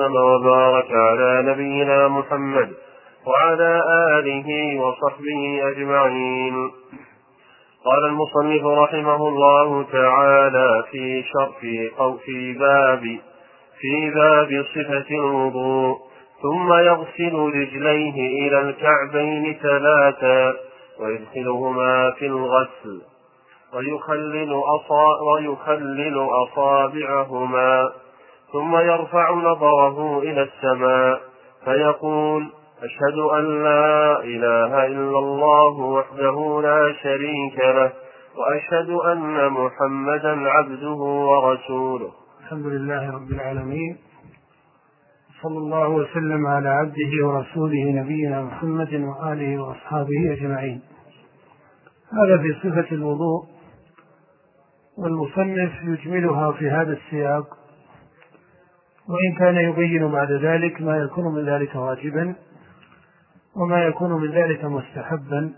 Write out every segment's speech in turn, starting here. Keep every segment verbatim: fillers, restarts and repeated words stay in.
وسلم وبارك على نبينا محمد وعلى آله وصحبه أجمعين. قال المصنف رحمه الله تعالى في شرح أو في باب في باب صفة الوضوء: ثم يغسل رجليه إلى الكعبين ثلاثا ويدخلهما في الغسل ويخلل, أصا ويخلل أصابعهما، ثم يرفع نظره إلى السماء فيقول: أشهد أن لا إله إلا الله وحده لا شريك له وأشهد أن محمدا عبده ورسوله. الحمد لله رب العالمين، صلى الله وسلم على عبده ورسوله نبينا محمد وآله وأصحابه أجمعين. هذا في صفة الوضوء، والمصنف يجملها في هذا السياق، وإن كان يبين بعد ذلك ما يكون من ذلك واجبا وما يكون من ذلك مستحبا.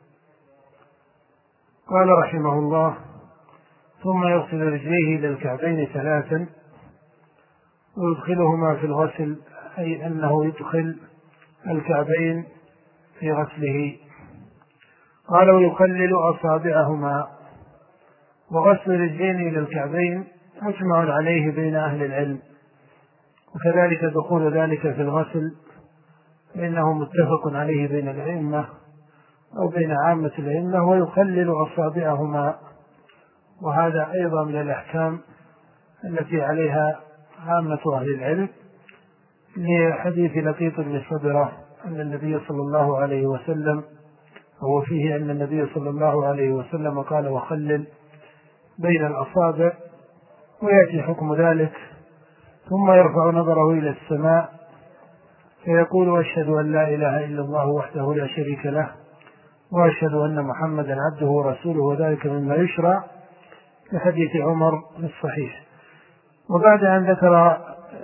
قال رحمه الله: ثم يغسل رجليه إلى الكعبين ثلاثا ويدخلهما في الغسل، أي أنه يدخل الكعبين في غسله. قال: ويخلل أصابعهما. وغسل الرجلين إلى الكعبين مجمع عليه بين أهل العلم، وكذلك دخول ذلك في الغسل فإنه متفق عليه بين الأئمة أو بين عامة الأئمة. ويخلل أصابعهما، وهذا أيضا من الأحكام التي عليها عامة أهل العلم، لحديث لقيط بن صبرة أن النبي صلى الله عليه وسلم هو فيه أن النبي صلى الله عليه وسلم قال: وخلل بين الأصابع. ويأتي حكم ذلك: ثم يرفع نظره إلى السماء فيقول: أشهد أن لا إله إلا الله وحده لا شريك له وأشهد أن محمدا عبده ورسوله، وذلك مما يشرع في حديث عمر الصحيح. وبعد أن ذكر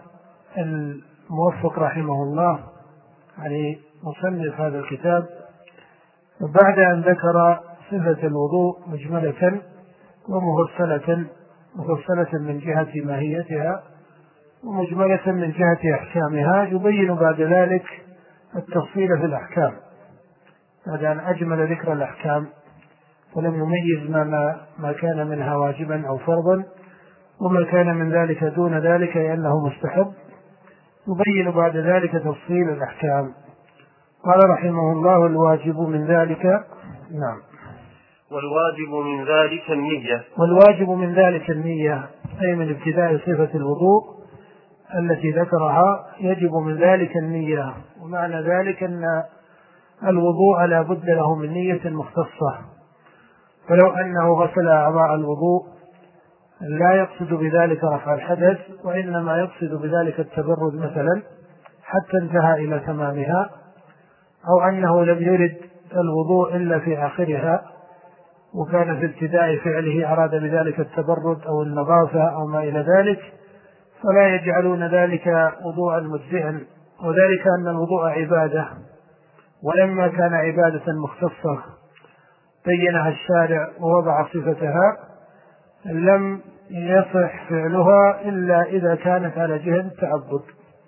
الموفق رحمه الله يعني مصنف هذا الكتاب، وبعد أن ذكر صفة الوضوء مجملة ومفصلة، مفصلة من جهة ماهيتها ومجملة من جهة أحكامها، يبين بعد ذلك التفصيل في الأحكام بعد أن أجمل ذكر الأحكام ولم يميز ما, ما كان منها واجبا أو فرضا وما كان من ذلك دون ذلك لأنه مستحب. يبين بعد ذلك تفصيل الأحكام. قال رحمه الله: الواجب من ذلك نعم والواجب من ذلك النية. والواجب من ذلك النية، أي من ابتداء صفة الوضوء التي ذكرها يجب من ذلك النية. ومعنى ذلك أن الوضوء لا بد له من نية مختصة، فلو أنه غسل أعضاء الوضوء لا يقصد بذلك رفع الحدث، وإنما يقصد بذلك التبرد مثلا حتى انتهى إلى تمامها، أو أنه لم يرد الوضوء إلا في آخرها وكان في ابتداء فعله أراد بذلك التبرد أو النظافة أو ما إلى ذلك، فلا يجعلون ذلك وضوءا مجزئا. وذلك أن الوضوء عبادة، ولما كان عبادة مختصة بينها الشارع ووضع صفتها لم يصح فعلها إلا إذا كانت على جهة التعبد.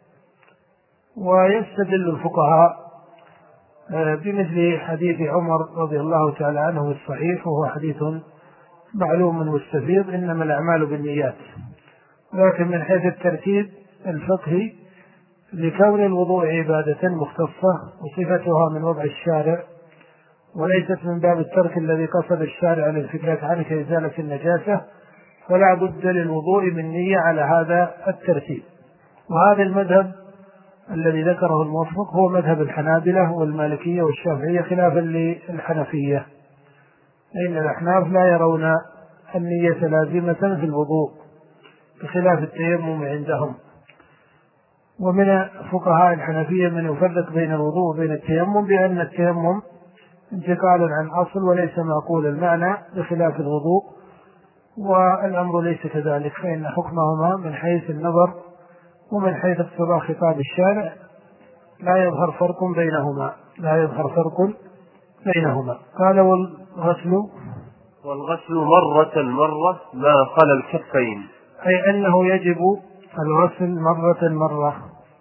ويستدل الفقهاء بمثل حديث عمر رضي الله تعالى عنه الصحيح، وهو حديث معلوم مستفيض: إنما الأعمال بالنيات. لكن من حيث الترتيب الفقهي لكون الوضوء عبادة مختصة وصفتها من وضع الشارع وليست من باب الترك الذي قصد الشارع للفكرة عنه كإزالة النجاسة، فلا بد للوضوء من نية على هذا الترتيب. وهذا المذهب الذي ذكره الموفق هو مذهب الحنابلة والمالكية والشافعية خلافا للحنفية، لأن الأحناف لا يرون النية لازمة في الوضوء بخلاف التيمم عندهم. ومن فقهاء الحنفية من يفرق بين الوضوء وبين التيمم بأن التيمم انتقال عن أصل وليس معقول المعنى بخلاف الوضوء، والأمر ليس كذلك، فإن حكمهما من حيث النظر ومن حيث اقتضاء خطاب الشارع لا يظهر فرق بينهما لا يظهر فرق بينهما. قال: والغسل والغسل مرة مرة ما خلا الكفين، أي أنه يجب الغسل مرة مرة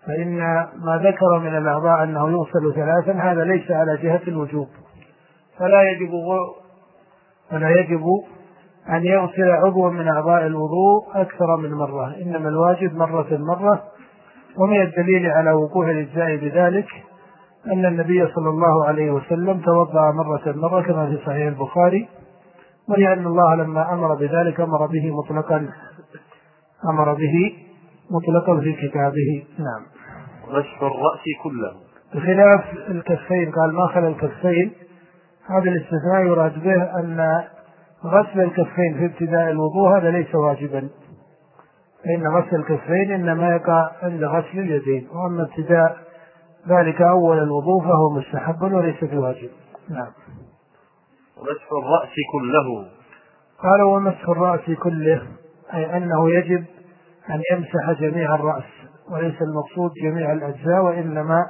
فإن ما ذكر من الأعضاء أنه يغسل ثلاثا هذا ليس على جهة الوجوب، فلا يجب فلا يجب أن يغسل عضوا من أعضاء الوضوء أكثر من مرة، إنما الواجب مرة مرة. ومن الدليل على وقوع الإجزاء بذلك أن النبي صلى الله عليه وسلم توضأ مرة مرة كما في صحيح البخاري، ولأن الله لما أمر بذلك أمر به مطلقا أمر به مطلقا في كتابه. نعم. مسح الرأس كله بخلاف الكفين، قال ما خلا الكفين، هذا الاستثناء يراد به أن غسل الكفين في ابتداء الوضوء هذا ليس واجبا، فإن غسل الكفين إنما يقع عند غسل اليدين، وأما ابتداء ذلك أول الوضوء فهو مستحب وليس بواجب. نعم. مسح الرأس كله، قال ومسح الرأس كله أي أنه يجب أن يمسح جميع الرأس، وليس المقصود جميع الأجزاء، وإنما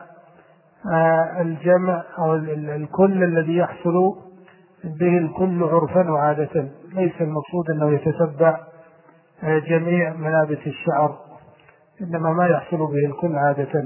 الجمع أو الكل الذي يحصل به الكل عرفا وعادة، ليس المقصود أنه يتتبع جميع ملابس الشعر، إنما ما يحصل به الكل عادة.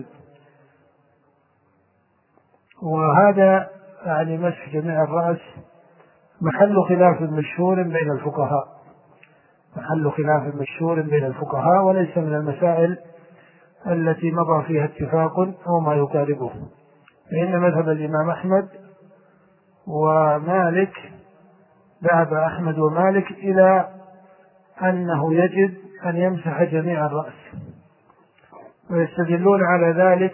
وهذا يعني مسح جميع الرأس محل خلاف مشهور بين الفقهاء، محل خلاف مشهور بين الفقهاء، وليس من المسائل التي مضى فيها اتفاق أو ما يقاربه، فإن مذهب الإمام أحمد ومالك، ذهب أحمد ومالك إلى أنه يجب أن يمسح جميع الرأس، ويستدلون على ذلك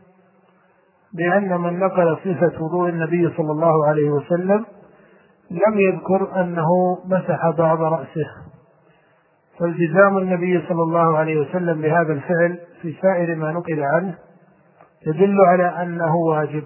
بأن من نقل صفة وضوء النبي صلى الله عليه وسلم لم يذكر أنه مسح بعض رأسه، فالتزام النبي صلى الله عليه وسلم بهذا الفعل في سائر ما نقل عنه يدل على أنه واجب،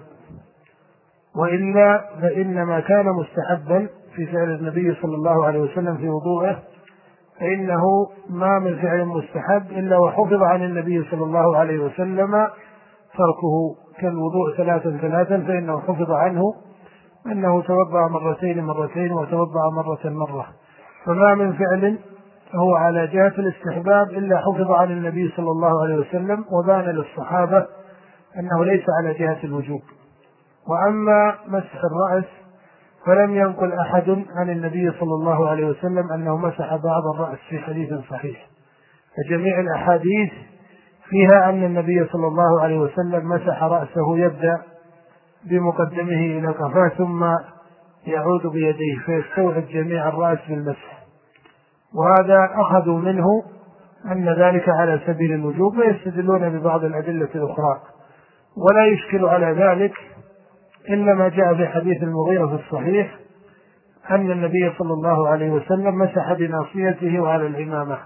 وإلا فإنما كان مستحبا في فعل النبي صلى الله عليه وسلم في وضوءه، فإنه ما من فعل مستحب إلا وحفظ عن النبي صلى الله عليه وسلم تركه، كالوضوء ثلاثا ثلاثا فإنه حفظ عنه أنه توضأ مرتين مرتين وتوضأ مرة مرة، فما من فعل هو على جهة الاستحباب إلا حفظ عن النبي صلى الله عليه وسلم، وبان للصحابة أنه ليس على جهة الوجوب. وأما مسح الرأس فلم ينقل أحد عن النبي صلى الله عليه وسلم أنه مسح بعض الرأس في حديث صحيح، فجميع الأحاديث فيها أن النبي صلى الله عليه وسلم مسح رأسه، يبدأ بمقدمه إلى قفاه ثم يعود بيديه فيستوعب جميع الرأس بالمسح، وهذا أخذوا منه أن ذلك على سبيل الوجوب، ويستدلون ببعض الأدلة الأخرى، ولا يشكل على ذلك إلا ما جاء في حديث المغيرة في الصحيح أن النبي صلى الله عليه وسلم مسح بناصيته وعلى العمامة،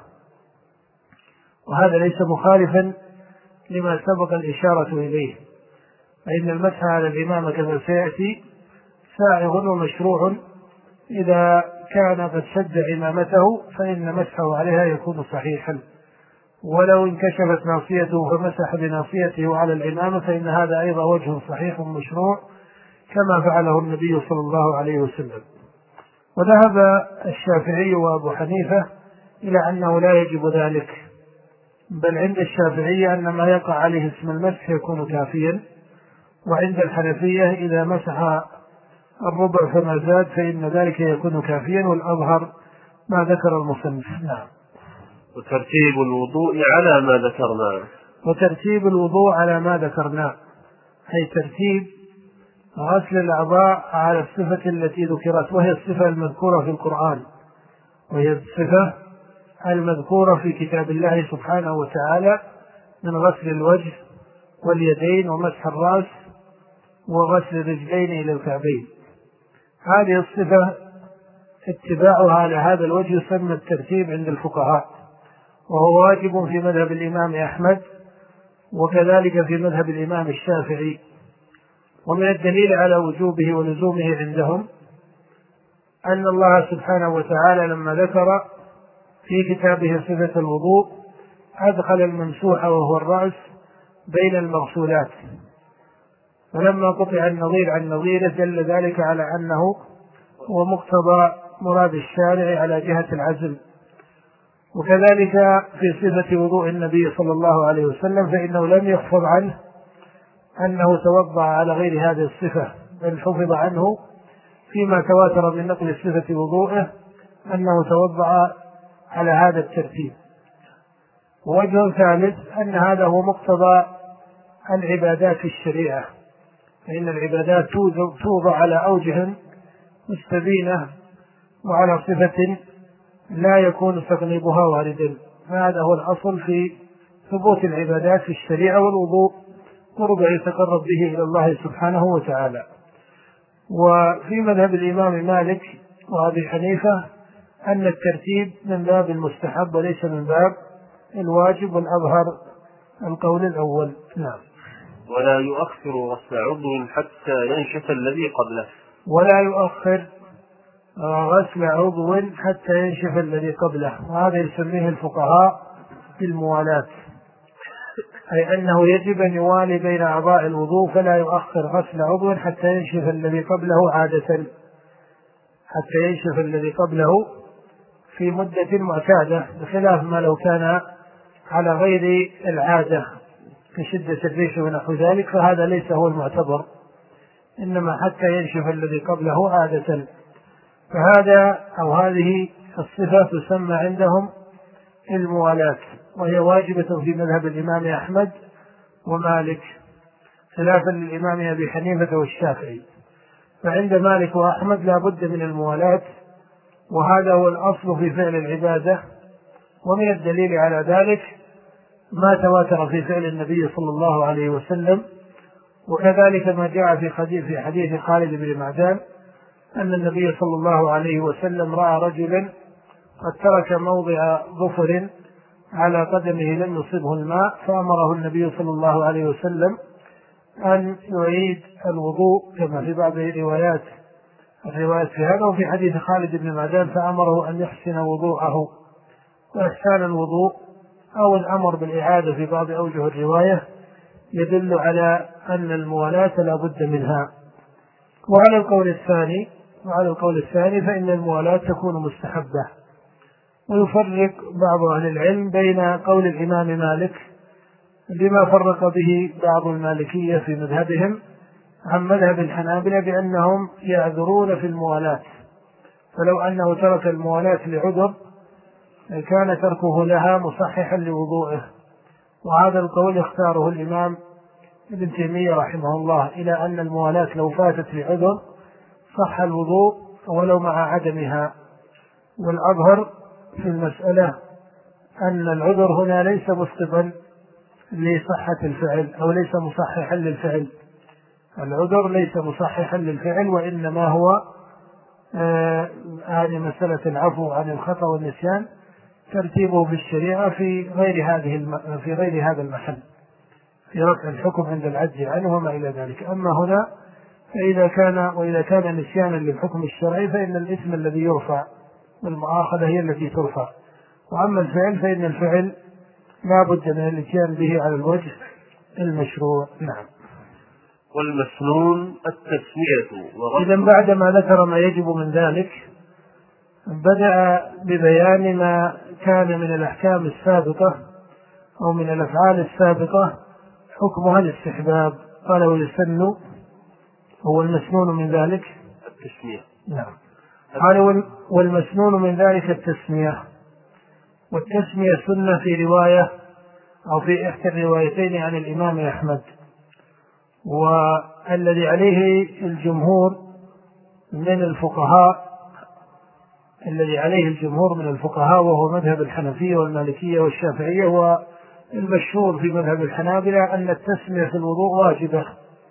وهذا ليس مخالفا لما سبق الإشارة إليه، فإن المسح على العمامة كما سيأتي سائغ ومشروع إذا كان قد شد عمامته، فإن مسحه عليها يكون صحيحا، ولو انكشفت ناصيته فمسح بناصيته على العمامة فإن هذا أيضا وجه صحيح مشروع كما فعله النبي صلى الله عليه وسلم. وذهب الشافعي وأبو حنيفة إلى أنه لا يجب ذلك، بل عند الشافعية أن ما يقع عليه اسم المسح يكون كافيا، وعند الحنفية إذا مسح الربع فما زاد فإن ذلك يكون كافيا، والأظهر ما ذكر المصنف. نعم. وترتيب الوضوء على ما ذكرنا، وترتيب الوضوء على ما ذكرنا أي ترتيب غسل الأعضاء على الصفة التي ذكرت، وهي الصفة المذكورة في القرآن، وهي الصفة المذكورة في كتاب الله سبحانه وتعالى من غسل الوجه واليدين ومسح الرأس وغسل الرجلين إلى الكعبين. هذه الصفة اتباعها على هذا الوجه يسمى الترتيب عند الفقهاء، وهو واجب في مذهب الإمام أحمد وكذلك في مذهب الإمام الشافعي. ومن الدليل على وجوبه ولزومه عندهم أن الله سبحانه وتعالى لما ذكر في كتابه صفة الوضوء أدخل الممسوح وهو الرأس بين المغسولات، فلما قطع النظير عن نظيره دل ذلك على أنه هو مقتضى مراد الشارع على جهة العزل. وكذلك في صفة وضوء النبي صلى الله عليه وسلم فإنه لم يحفظ عنه أنه توضأ على غير هذه الصفة، بل حفظ عنه فيما تواتر من نقل صفة وضوءه أنه توضأ على هذا الترتيب. ووجه ثالث أن هذا هو مقتضى العبادات في الشريعة، فإن العبادات توضع على أوجه مستبينة وعلى صفة لا يكون تغليبها واردا، فهذا هو الأصل في ثبوت العبادات في الشريعة. والوضوء قرب يتقرب به إلى الله سبحانه وتعالى. وفي مذهب الإمام مالك وأبي حنيفة أن الترتيب من باب المستحب وليس من باب الواجب، والأظهر القول الأول. نعم. ولا يؤخر غسل عضو حتى ينشف الذي قبله. ولا يؤخر غسل عضو حتى ينشف الذي قبله، وهذا يسميه الفقهاء بالموالاة، أي أنه يجب أن يوالي بين أعضاء الوضوء، فلا يؤخر غسل عضو حتى ينشف الذي قبله عادة، حتى ينشف الذي قبله في مدة معتادة، بخلاف ما لو كان على غير العادة كشدة الريش ونحو ذلك، فهذا ليس هو المعتبر، إنما حتى ينشف الذي قبله عادة. فهذا أو هذه الصفة تسمى عندهم الموالاة، وهي واجبة في مذهب الإمام أحمد ومالك، خلافا للإمام أبي حنيفة والشافعي. فعند مالك وأحمد لا بد من الموالاة، وهذا هو الأصل في فعل العبادة. ومن الدليل على ذلك ما تواتر في فعل النبي صلى الله عليه وسلم، وكذلك ما جاء في حديث في حديث خالد بن معدان أن النبي صلى الله عليه وسلم رأى رجلا قد ترك موضع ظفر على قدمه لم يصبه الماء، فأمره النبي صلى الله عليه وسلم أن يعيد الوضوء كما في بعض الروايات الروايات في هذا. وفي حديث خالد بن معدان فأمره أن يحسن وضوءه. وإحسان الوضوء أو الأمر بالإعادة في بعض أوجه الرواية يدل على أن الموالاة لا بد منها. وعلى القول الثاني وعلى القول الثاني فإن الموالاة تكون مستحبة. ويفرق بعض أهل العلم بين قول الإمام مالك بما فرق به بعض المالكية في مذهبهم عن مذهب الحنابلة بأنهم يعذرون في الموالاة، فلو أنه ترك الموالاة لعذر كان تركه لها مصححا لوضوءه. وهذا القول اختاره الإمام ابن تيمية رحمه الله، إلى أن الموالاة لو فاتت لعذر صح الوضوء ولو مع عدمها. والأظهر في المسألة أن العذر هنا ليس مسقطا لصحة الفعل أو ليس مصححا للفعل، العذر ليس مصححا للفعل، وإنما هو آه هذه مسألة العفو عن الخطأ والنسيان ترتيبه في الشريعة في غير هذه الم... في غير هذا المحل، في رفع الحكم عند العجز عنه وما إلى ذلك. أما هنا فإذا كان وإذا كان نسيانا للحكم الشرعي فإن الإثم الذي يرفع والمؤاخذة هي التي ترفع. وأما الفعل فإن الفعل لا بد من الاتيان به على الوجه المشروع. نعم. والمسنون التسمية. إذا بعدما ذكر ما يجب من ذلك بدأ ببيان ما كان من الأحكام السابقة أو من الأفعال السابقة حكمها الاستحباب. قال ويسن هو المسنون من ذلك التسمية. نعم. قال والمسنون من ذلك التسمية، والتسمية سنة في رواية أو في إحدى الروايتين عن الإمام أحمد. والذي عليه الجمهور من الفقهاء الذي عليه الجمهور من الفقهاء وهو مذهب الحنفية والمالكية والشافعية، والمشهور في مذهب الحنابلة أن التسمية في الوضوء واجبة.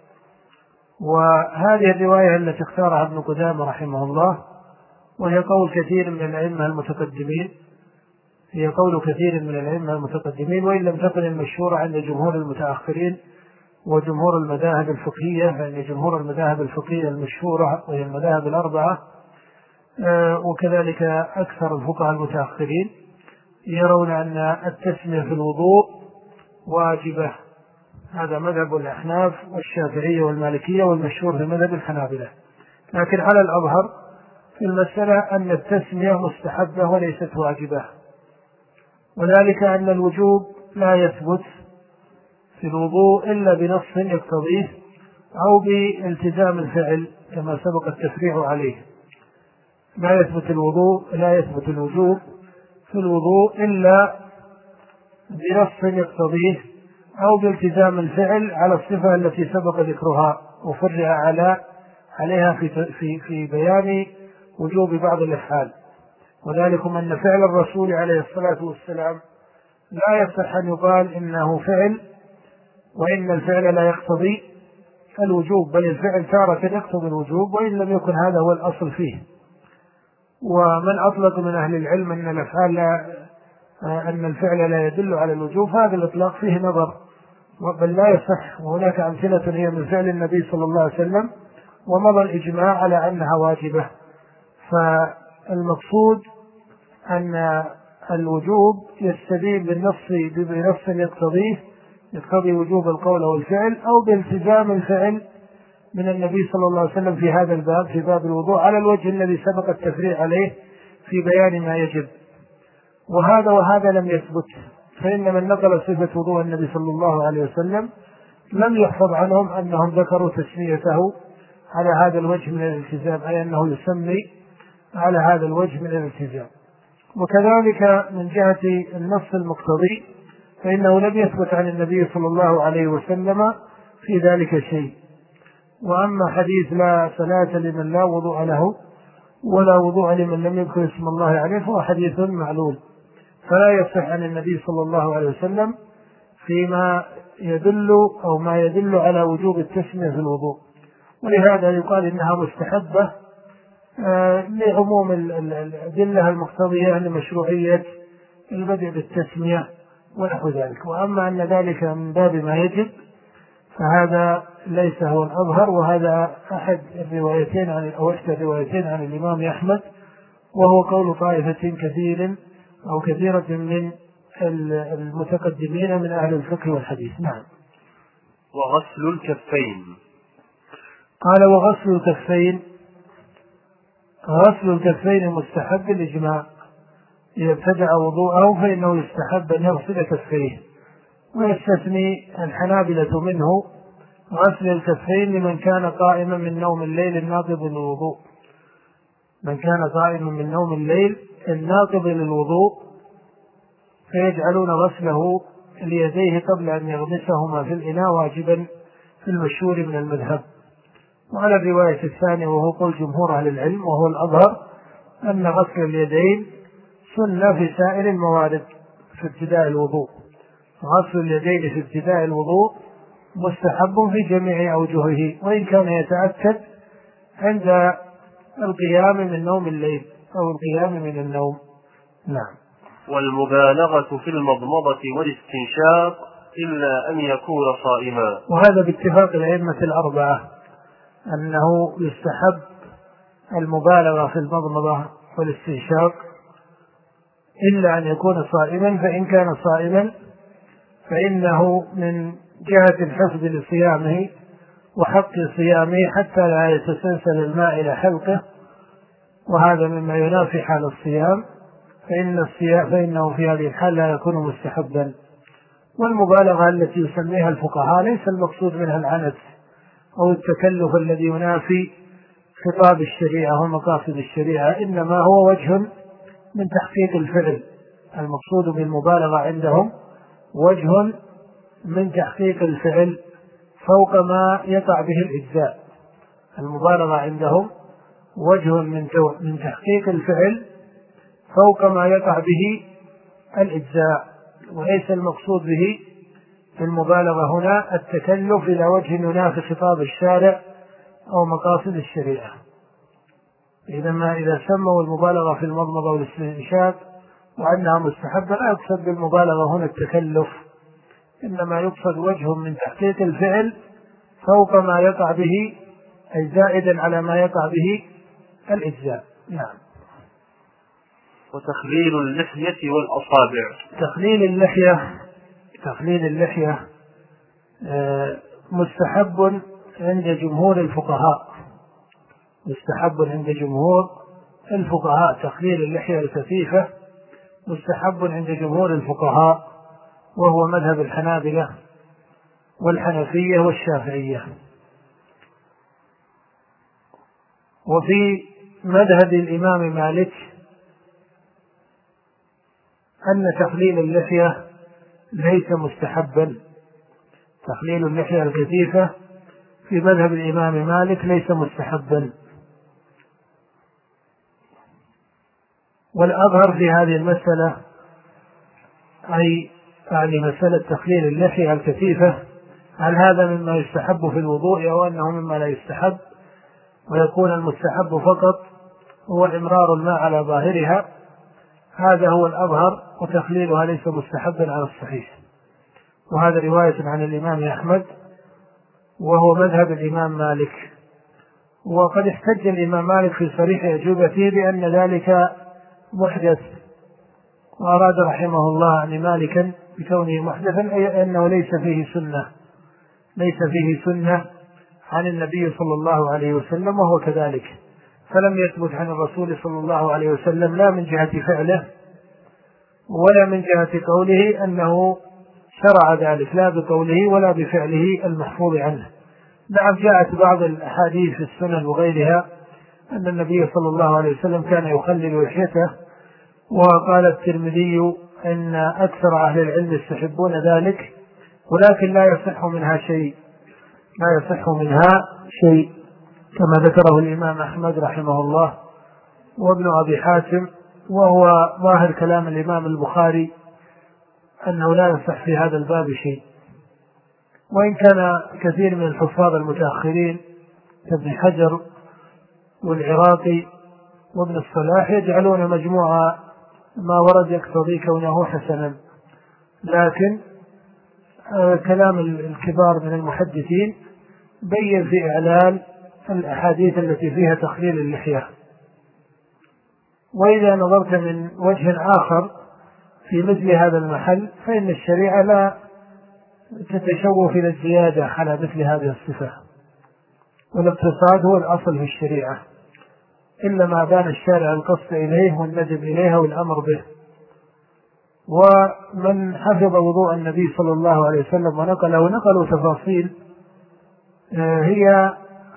وهذه الرواية التي اختارها ابن قدامة رحمه الله، وهي قول كثير من الأئمة المتقدمين هي قول كثير من الأئمة المتقدمين وإن لم تكن المشهورة عند جمهور المتأخرين وجمهور المذاهب الفقهية، فإن جمهور المذاهب الفقهية المشهورة وهي المذاهب الأربعة وكذلك أكثر الفقهاء المتأخرين يرون أن التسمية في الوضوء واجبة. هذا مذهب الأحناف والشافعية والمالكية والمشهور في مذهب الحنابلة. لكن على الأظهر في المسألة أن التسمية مستحبة وليست واجبة، وذلك أن الوجوب لا يثبت في الوضوء إلا بنص يقتضيه أو بالتزام الفعل كما سبق التفريع عليه. لا يثبت الوضوء لا يثبت الوجوب في الوضوء إلا بنص يقتضيه أو بالتزام الفعل على الصفة التي سبق ذكرها وفرع على عليها في في في بيان وجوب بعض الأفعال. وذلكم أن فعل الرسول عليه الصلاة والسلام لا يصح أن يقال إنه فعل وإن الفعل لا يقتضي الوجوب، بل الفعل تارة يقتضي الوجوب وإن لم يكن هذا هو الأصل فيه. ومن أطلق من أهل العلم أن الأفعال لا أن الفعل لا يدل على الوجوب هذا الإطلاق فيه نظر، بل لا يصح. وهناك أمثلة هي من فعل النبي صلى الله عليه وسلم ومضى الإجماع على أنها واجبة. فالمقصود أن الوجوب يستدين بالنص بنص يقتضيه يقتضي وجوب القول والفعل أو بالتزام الفعل من النبي صلى الله عليه وسلم في هذا الباب في باب الوضوء على الوجه الذي سبق التفريع عليه في بيان ما يجب. وهذا وهذا لم يثبت، فإن من نقل صفة وضوء النبي صلى الله عليه وسلم لم يحفظ عنهم أنهم ذكروا تسميته على هذا الوجه من الالتزام، أي أنه يسمي على هذا الوجه من الالتزام. وكذلك من جهة النص المقتضي فإنه لم يثبت عن النبي صلى الله عليه وسلم في ذلك شيء. وأما حديث لا صلاة لمن لا وضوء له ولا وضوء لمن لم يذكر اسم الله عليه فهو حديث معلول، فلا يصح عن النبي صلى الله عليه وسلم فيما يدل أو ما يدل على وجوب التسمية في الوضوء. ولهذا يقال إنها مستحبة آه لعموم الأدلة المقتضية لمشروعية البدء بالتسمية ونحو ذلك. وأما أن ذلك من باب ما يجب فهذا ليس هو الأظهر، وهذا أحد الروايتين عن أو إحدى الروايتين عن الإمام أحمد، وهو قول طائفة كثير أو كثيرة من المتقدمين من أهل الفقه والحديث. نعم. وغسل الكفين. قال وغسل الكفين غسل الكفين مستحب بالإجماع، إذا ابتدأ وضوءه فإنه يستحب أن يغسل كفيه. ويستثني الحنابلة منه غسل الكفين لمن كان قائما من نوم الليل الناقض للوضوء من كان قائما من نوم الليل الناقض للوضوء فيجعلون غسله ليديه قبل أن يغمسهما في الإناء واجبا في المشهور من المذهب. وعلى الرواية الثانية وهو قول جمهور أهل العلم وهو الأظهر أن غسل اليدين سنة في سائر الموارد في ابتداء الوضوء. غسل اليدين في ابتداء الوضوء مستحب في جميع أوجهه، وإن كان يتأكد عند القيام من نوم الليل أو القيام من النوم. نعم. والمبالغة في المضمضة والاستنشاق إلا أن يكون صائما. وهذا باتفاق الأئمة الأربعة أنه يستحب المبالغة في المضمضة والاستنشاق إلا أن يكون صائما، فإن كان صائما فإنه من جهة الحفظ لصيامه وحق صيامه حتى لا يتسلسل الماء إلى حلقه، وهذا مما ينافي حال الصيام، فإن الصيام فإنه في هذه الحال لا يكون مستحبا. والمبالغة التي يسميها الفقهاء ليس المقصود منها العنت أو التكلف الذي ينافي خطاب الشريعة ومقاصد الشريعة، إنما هو وجه من تحقيق الفعل. المقصود بالمبالغة عندهم وجه من تحقيق الفعل فوق ما يقع به الإجزاء. المبالغة عندهم وجه من من تحقيق الفعل فوق ما يقع به الإجزاء، وليس المقصود به المبالغة هنا التكلف إلى وجه ينافي خطاب الشارع أو مقاصد الشريعة. إذا ما إذا سموا المبالغة في المضمضة والاستنشاق وأنها مستحبة لا يقصد بالمبالغة هنا التكلف، إنما يقصد وجه من تحقيق الفعل فوق ما يقع به أي زائدا على ما يقع به الإجزاء. نعم. وتخليل اللحية والأصابع. تخليل اللحية تخليل اللحية مستحب عند جمهور الفقهاء مستحب عند جمهور الفقهاء تخليل اللحية الكثيفة مستحب عند جمهور الفقهاء، وهو مذهب الحنابلة والحنفية والشافعية. وفي مذهب الإمام مالك أن تخليل اللحية ليس مستحبا. تخليل اللحية الكثيفة في مذهب الإمام مالك ليس مستحبا. والأظهر في هذه المسألة أي يعني مسألة تخليل اللحية الكثيفة، هل هذا مما يستحب في الوضوء أو أنه مما لا يستحب، ويكون المستحب فقط هو إمرار الماء على ظاهرها، هذا هو الأظهر، وتخليلها ليس مستحبا على الصحيح. وهذا رواية عن الإمام أحمد وهو مذهب الإمام مالك. وقد احتج الإمام مالك في صريح أجوبته بأن ذلك محدث، وأراد رحمه الله عن مالكا بكونه محدثا أي أنه ليس فيه سنة ليس فيه سنة عن النبي صلى الله عليه وسلم، وهو كذلك. فلم يثبت عن الرسول صلى الله عليه وسلم لا من جهة فعله ولا من جهة قوله أنه شرع ذلك، لا بقوله ولا بفعله المحفوظ عنه. نعم، جاءت بعض الأحاديث في السنن وغيرها أن النبي صلى الله عليه وسلم كان يخلل لحيته، وقال الترمذي أن أكثر أهل العلم يستحبون ذلك، ولكن لا يصح منها شيء لا يصح منها شيء كما ذكره الإمام أحمد رحمه الله وابن أبي حاتم، وهو ظاهر كلام الإمام البخاري أنه لا يصح في هذا الباب شيء. وإن كان كثير من الحفاظ المتأخرين كابن حجر والعراقي وابن الصلاح يجعلون مجموعة ما ورد يقتضي كونه حسنا، لكن كلام الكبار من المحدثين بين في إعلال الأحاديث التي فيها تخليل اللحية. وإذا نظرت من وجه آخر في مثل هذا المحل فإن الشريعة لا تتشوف إلى الزيادة على مثل هذه الصفة، والاقتصاد هو الأصل في الشريعة، إلا ما بان الشارع القصد إليه والندب إليها والأمر به. ومن حفظ وضوء النبي صلى الله عليه وسلم ونقله ونقلوا تفاصيل هي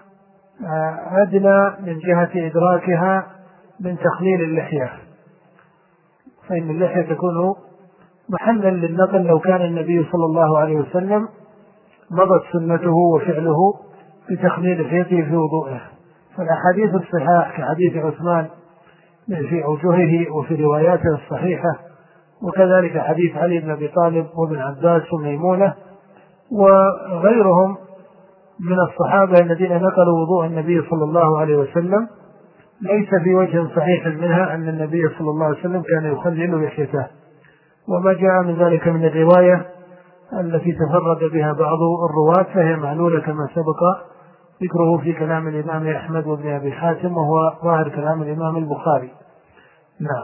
أدنى من جهة إدراكها من تخليل اللحية، فإن اللحية تكون محلا للنقل لو كان النبي صلى الله عليه وسلم مضت سنته وفعله بتخليل لحيته في وضوءه. فالأحاديث الصحاح كحديث عثمان في أوجهه وفي رواياته الصحيحة، وكذلك حديث علي بن أبي طالب وابن عباس وميمونة وغيرهم من الصحابة الذين نقلوا وضوء النبي صلى الله عليه وسلم، ليس في وجه صحيح منها أن النبي صلى الله عليه وسلم كان يخلل لحيته. وما جاء من ذلك من الرواية التي تفرد بها بعض الرواة فهي معلولة كما سبق ذكره في كلام الإمام أحمد وابن أبي حاتم، وهو ظاهر كلام الإمام البخاري. نعم.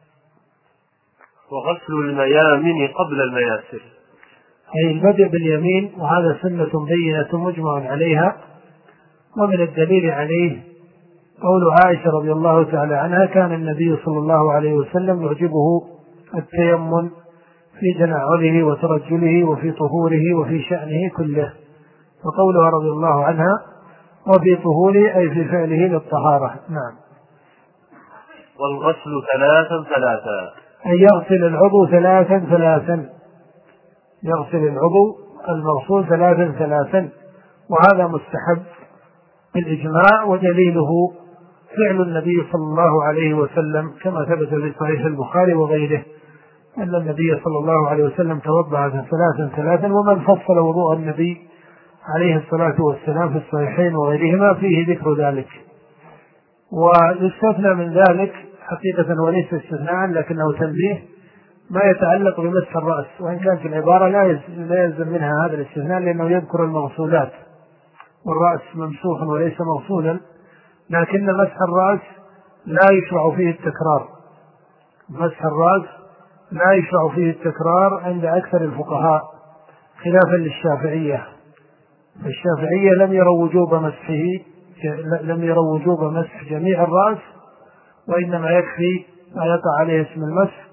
وغسل الميامن قبل المياسر، أي البدء باليمين، وهذا سنة بينة مجمع عليها. ومن الدليل عليه قول عائشة رضي الله تعالى عنها كان النبي صلى الله عليه وسلم يعجبه التيمم في تنعله وترجله وفي طهوره وفي شأنه كله، وقولها رضي الله عنها وفي طهوره أي في فعله للطهارة. نعم. والغسل ثلاثا ثلاثا، أي يغسل العضو ثلاثا ثلاثا يغسل العضو المغسول ثلاثا ثلاثا، وهذا مستحب بالإجماع، ودليله فعل النبي صلى الله عليه وسلم كما ثبت في صحيح البخاري وغيره أن النبي صلى الله عليه وسلم توضأ ثلاثا ثلاثا. ومن فصل وضوء النبي عليه الصلاة والسلام في الصحيحين وغيرهما فيه ذكر ذلك. ويستثنى من ذلك حقيقة وليس استثناء لكنه تنبيه ما يتعلق بمسح الرأس، وإن كانت العبارة لا يلزم منها هذا الاستثناء لأنه يذكر المغسولات والرأس ممسوح وليس مغسولا، لكن مسح الرأس لا يشرع فيه التكرار مسح الرأس لا يشرع فيه التكرار عند أكثر الفقهاء خلافا للشافعية. الشافعية لم يروا وجوب مسحه لم يروا وجوب مسح جميع الرأس، وإنما يكفي ما يقع عليه اسم المسح،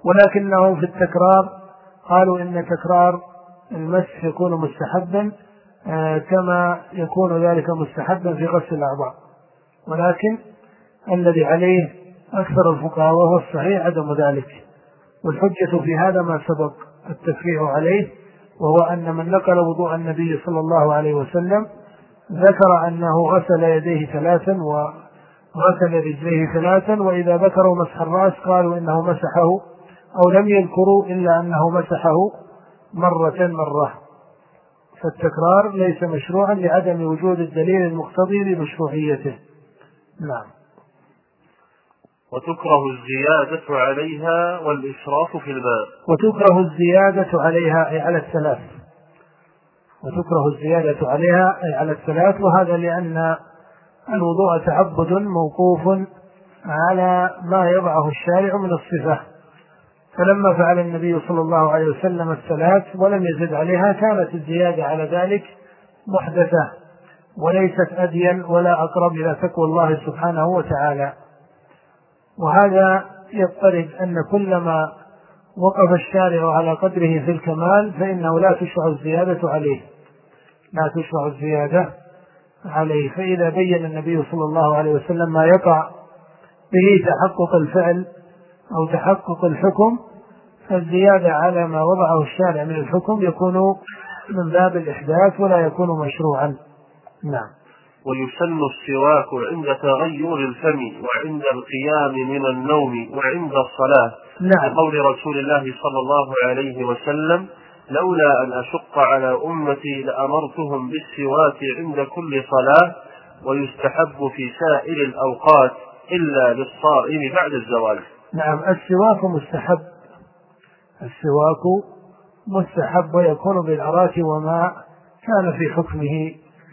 ولكنه في التكرار قالوا إن تكرار المسح يكون مستحبا كما يكون ذلك مستحبا في غسل الأعضاء، ولكن الذي عليه أكثر الفقهاء وهو الصحيح عدم ذلك. والحجة في هذا ما سبق التفريع عليه، وهو أن من نقل وضوء النبي صلى الله عليه وسلم ذكر أنه غسل يديه ثلاثا وغسل رجليه ثلاثا، وإذا ذكروا مسح الرأس قالوا إنه مسحه، أو لم يذكروا إلا أنه مسحه مرة مرة. فالتكرار ليس مشروعا لعدم وجود الدليل المقتضي بمشروعيته. نعم. وتكره الزيادة عليها والإسراف في الماء. وتكره الزيادة عليها أي على الثلاث، وتكره الزيادة عليها أي على الثلاث، وهذا لأن الوضوء تعبد موقوف على ما يضعه الشارع من الصفة، فلما فعل النبي صلى الله عليه وسلم الثلاث ولم يزد عليها كانت الزيادة على ذلك محدثة وليست أدين ولا أقرب إلى تقوى الله سبحانه وتعالى. وهذا يضطرد أن كلما وقف الشارع على قدره في الكمال فإنه لا تشرع الزيادة عليه لا تشرع الزيادة عليه. فإذا بين النبي صلى الله عليه وسلم ما يقع به تحقق الفعل أو تحقق الحكم، فالزيادة على ما وضعه الشارع من الحكم يكون من باب الإحداث ولا يكون مشروعا. نعم. ويسن السواك عند تغير الفم وعند القيام من النوم وعند الصلاة. نعم. لقول رسول الله صلى الله عليه وسلم: لولا أن أشق على أمتي لأمرتهم بالسواك عند كل صلاة، ويستحب في سائر الأوقات إلا للصائم بعد الزوال. نعم. السواك مستحب السواك مستحب ويكون بالعراة وما كان في حكمه،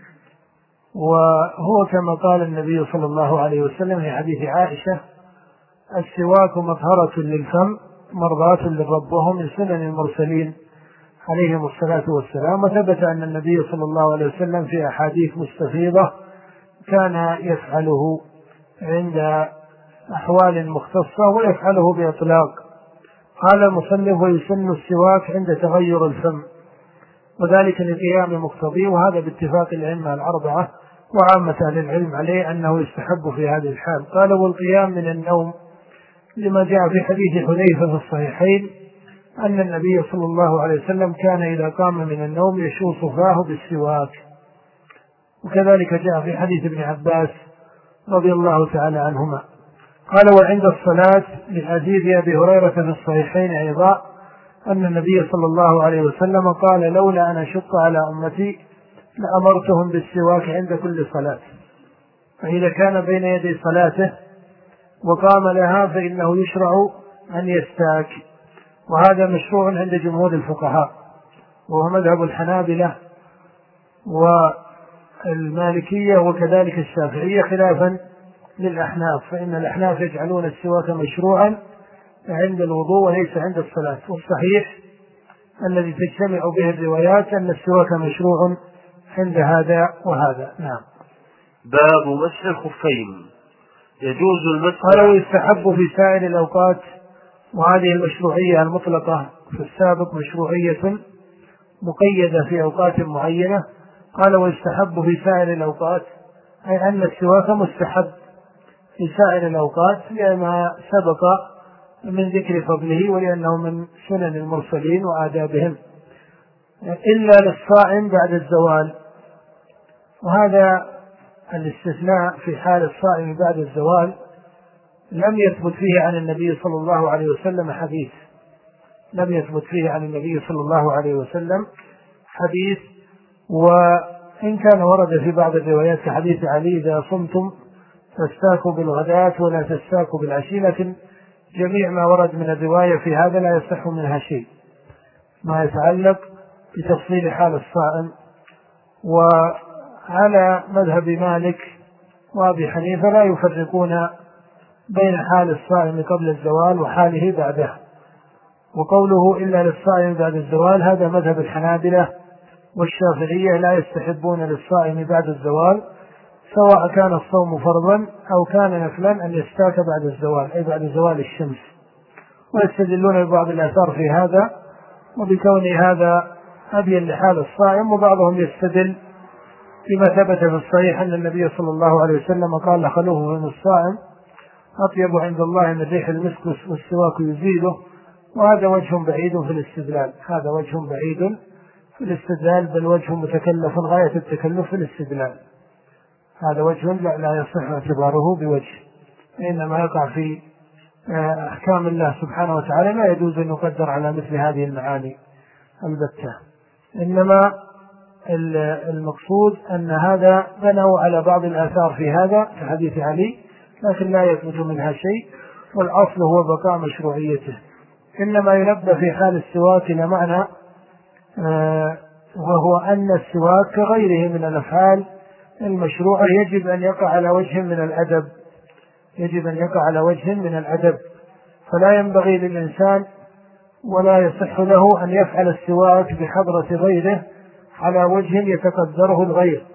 وهو كما قال النبي صلى الله عليه وسلم في حديث عائشة: السواك مطهرة للفم مرضاة للرب، وهو من سنن المرسلين عليهم الصلاة والسلام. وثبت أن النبي صلى الله عليه وسلم في أحاديث مستفيضة كان يفعله عند أحوال مختصة ويفعله بإطلاق. قال المصنف: ويسن السواك عند تغير الفم، وذلك لقيام مقتضيه، وهذا باتفاق الأئمة الأربعة وعامة أهل العلم عليه أنه يستحب في هذه الحال. قال: والقيام من النوم لما جاء في حديث حذيفة في الصحيحين أن النبي صلى الله عليه وسلم كان إذا قام من النوم يشوص فاه بالسواك، وكذلك جاء في حديث ابن عباس رضي الله تعالى عنهما. قال: وعند الصلاة لحديث أبي هريرة في الصحيحين أيضا أن النبي صلى الله عليه وسلم قال: لولا أن أشق على أمتي لأمرتهم بالسواك عند كل صلاة. فإذا كان بين يدي صلاته وقام لها فإنه يشرع أن يستاك، وهذا مشروع عند جمهور الفقهاء، وهو مذهب الحنابلة والمالكية وكذلك الشافعية، خلافا للأحناف، فإن الأحناف يجعلون السواك مشروعا عند الوضوء وليس عند الصلاة. والصحيح الذي تجتمع به الروايات أن السواك مشروع عند هذا وهذا. نعم. باب مسح الخفين. يجوز المسح. قال: يستحب في سائر الأوقات، وهذه المشروعية المطلقة في السابق مشروعية مقيدة في أوقات معينة. قال: ويستحب في سائر الأوقات، أي أن السواك مستحب في سائر الأوقات لما سبق من ذكر فضله ولأنه من سنن المرسلين وآدابهم، إلا للصائم بعد الزوال، وهذا الاستثناء في حال الصائم بعد الزوال لم يثبت فيه عن النبي صلى الله عليه وسلم حديث لم يثبت فيه عن النبي صلى الله عليه وسلم حديث وإن كان ورد في بعض الروايات كحديث علي: إذا صمتم فاستاكوا بالغداة ولا تستاكوا بالعشي، لكن جميع ما ورد من الرواية في هذا لا يصح منها شيء ما يتعلق بتفصيل حال الصائم. وعلى مذهب مالك وأبي حنيفة لا يفرقون بين حال الصائم قبل الزوال وحاله بعده، وقوله إلا للصائم بعد الزوال هذا مذهب الحنابلة والشافعية، لا يستحبون للصائم بعد الزوال سواء كان الصوم فرضا أو كان نفلا أن يستاك بعد الزوال، أي بعد زوال الشمس. ويستدلون ببعض الآثار في هذا وبكون هذا أبين لحال الصائم، وبعضهم يستدل بما ثبت في الصحيح أن النبي صلى الله عليه وسلم قال لخلوه من الصائم أطيب عند الله من ريح المسك والسواك يزيله، وهذا وجه بعيد في الاستدلال، هذا وجه بعيد في الاستدلال، بل وجه متكلف غاية التكلف في الاستدلال، هذا وجه لا, لا يصح اعتباره بوجه، إنما يقع في أحكام الله سبحانه وتعالى، لا يجوز أن يقدر على مثل هذه المعاني البتة. إنما المقصود أن هذا بنوا على بعض الآثار في هذا في حديث علي، لكن لا يثبت منها شيء، والأصل هو بقاء مشروعيته. إنما ينبه في حال السواك إلى معنى آه وهو أن السواك كغيره من الأفعال المشروعة يجب أن يقع على وجه من الأدب، يجب أن يقع على وجه من الأدب، فلا ينبغي للإنسان ولا يصح له أن يفعل السواك بحضرة غيره على وجه يتقدره الغير.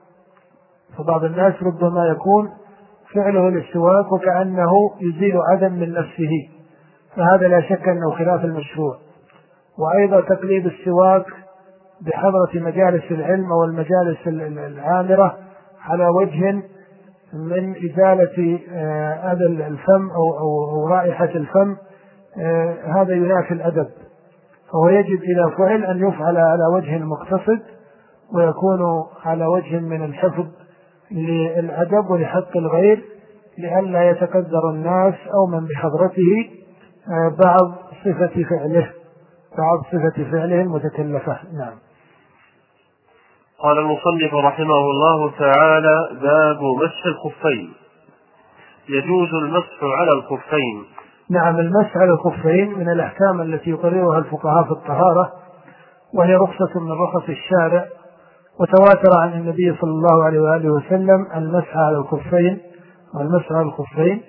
فبعض الناس ربما يكون فعله للسواك وكأنه يزيل عدم من نفسه، فهذا لا شك أنه خلاف المشروع. وأيضا تقليد السواك بحضرة مجالس العلم والمجالس العامرة على وجه من إزالة أذى الفم أو, أو, أو رائحة الفم، هذا ينافي الأدب، فهو يجب إذا فعل أن يفعل على وجه مقتصد ويكون على وجه من الحفظ للأدب ولحق الغير، لئلا يتقدر الناس أو من بحضرته بعض صفة فعله بعض صفة فعله المتكلفة. نعم. قال المصنف رحمه الله تعالى: باب مسح الخفين. يجوز المسح على الخفين. نعم، المسح على الخفين من الأحكام التي يقررها الفقهاء في الطهارة، وهي رخصة من رخص الشارع، وتواتر عن النبي صلى الله عليه وآله وسلم المسح على الخفين والمسح على الخفين.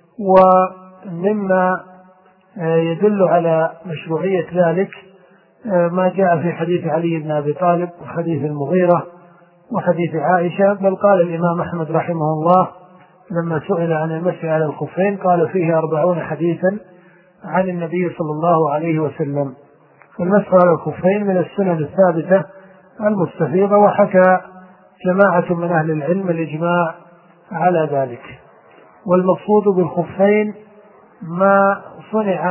ومما يدل على مشروعية ذلك ما جاء في حديث علي بن أبي طالب وحديث المغيرة وحديث عائشة، بل قال الإمام أحمد رحمه الله لما سئل عن المسح على الخفين قال فيه أربعون حديثا عن النبي صلى الله عليه وسلم. المسح على الخفين من السنن الثابتة المستفيضة، وحكى جماعة من أهل العلم الإجماع على ذلك. والمقصود بالخفين ما صنع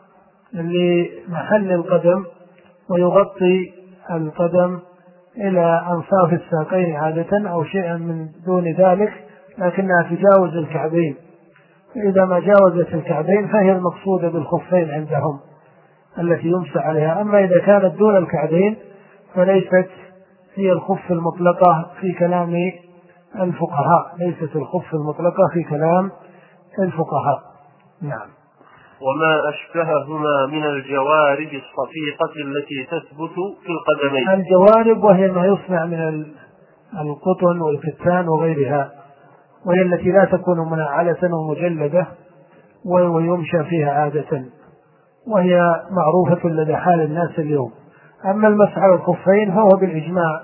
لمحل القدم ويغطي القدم إلى أنصاف الساقين عادة أو شيئا من دون ذلك، لكنها تجاوز الكعبين، فإذا ما جاوزت الكعبين فهي المقصودة بالخفين عندهم التي يمسح عليها. أما إذا كانت دون الكعبين فليست هي الخف المطلقة في كلام الفقهاء، ليست الخف المطلقة في كلام الفقهاء. نعم. وما أشبههما من الجوارب الصفيقة التي تثبت في القدمين. الجوارب وهي ما يصنع من القطن والكتان وغيرها، وهي التي لا تكون منعلة ومجلدة ويمشى فيها عادة، وهي معروفة لدى حال الناس اليوم. أما المسح على الخفين فهو بالإجماع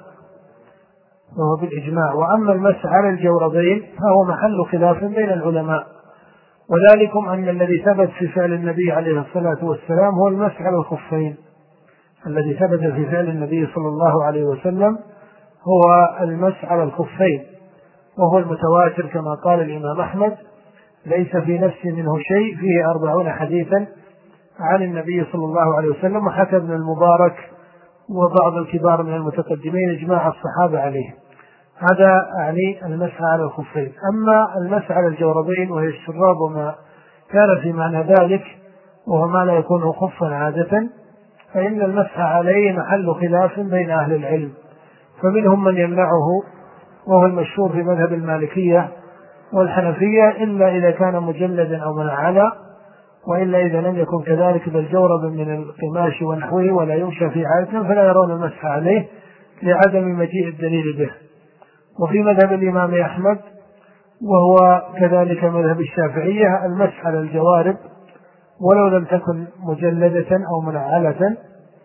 فهو بالإجماع وأما المسح على الجوربين فهو محل خلاف بين العلماء، وذلكم أن الذي ثبت في فعل النبي عليه الصلاة والسلام هو المسح على الخفين. الذي ثبت في فعل النبي صلى الله عليه وسلم هو المسح على الخفين، وهو المتواتر كما قال الإمام أحمد: ليس في نفسي منه شيء، فيه أربعون حديثا عن النبي صلى الله عليه وسلم. وحكى ابن المبارك وبعض الكبار من المتقدمين إجماع الصحابة عليه. هذا يعني المسح على الخفين. أما المسح على الجوربين وهي الشراب وما كان في معنى ذلك وهو ما لا يكون خفا عادة، فإن المسح عليه محل خلاف بين أهل العلم، فمنهم من يمنعه وهو المشهور في مذهب المالكية والحنفية إلا إذا كان مجلدا أو منعلا، وإلا إذا لم يكن كذلك بل جورب من القماش ونحوه ولا يمشى في عادة فلا يرون المسح عليه لعدم مجيء الدليل به. وفي مذهب الإمام أحمد وهو كذلك مذهب الشافعية المسح على الجوارب ولو لم تكن مجلدة أو منعلة،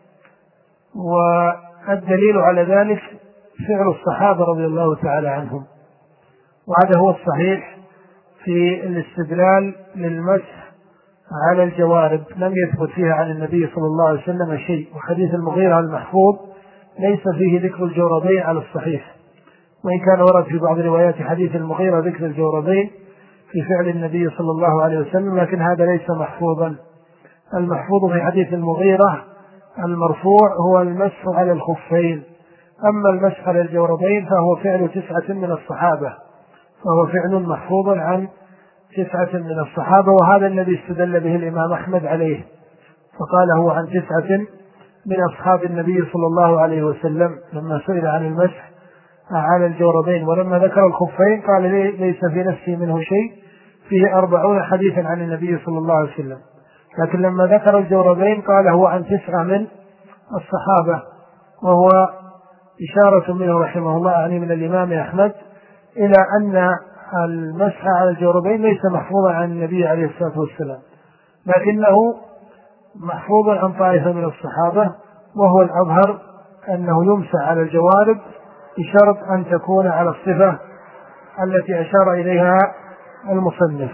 والدليل على ذلك فعل الصحابة رضي الله تعالى عنهم، وهذا هو الصحيح في الاستدلال للمسح على الجوارب لم يثبت فيها عن النبي صلى الله عليه وسلم شيء، وحديث المغيرة المحفوظ ليس فيه ذكر الجوربين على الصحيح، وإن كان ورد في بعض روايات حديث المغيرة ذكر الجوربين في فعل النبي صلى الله عليه وسلم، لكن هذا ليس محفوظا. المحفوظ في حديث المغيرة المرفوع هو المسح على الخفين، أما المسح على الجوربين فهو فعل تسعة من الصحابة، فهو فعل محفوظ عن تسعة من الصحابة، وهذا الذي استدل به الإمام أحمد عليه، فقال هو عن تسعة من أصحاب النبي صلى الله عليه وسلم لما سئل عن المسح على الجوربين، ولما ذكر الخفين قال ليس في نفسي منه شيء، فيه أربعون حديثا عن النبي صلى الله عليه وسلم، لكن لما ذكر الجوربين قال هو عن تسعة من الصحابة، وهو إشارة منه رحمه الله يعني من الإمام أحمد إلى أن المسح على الجوربين ليس محفوظا عن النبي عليه الصلاة والسلام، لكنه محفوظ عن طائفة من الصحابة، وهو الأظهر أنه يمسح على الجوارب بشرط أن تكون على الصفة التي أشار إليها المصنف.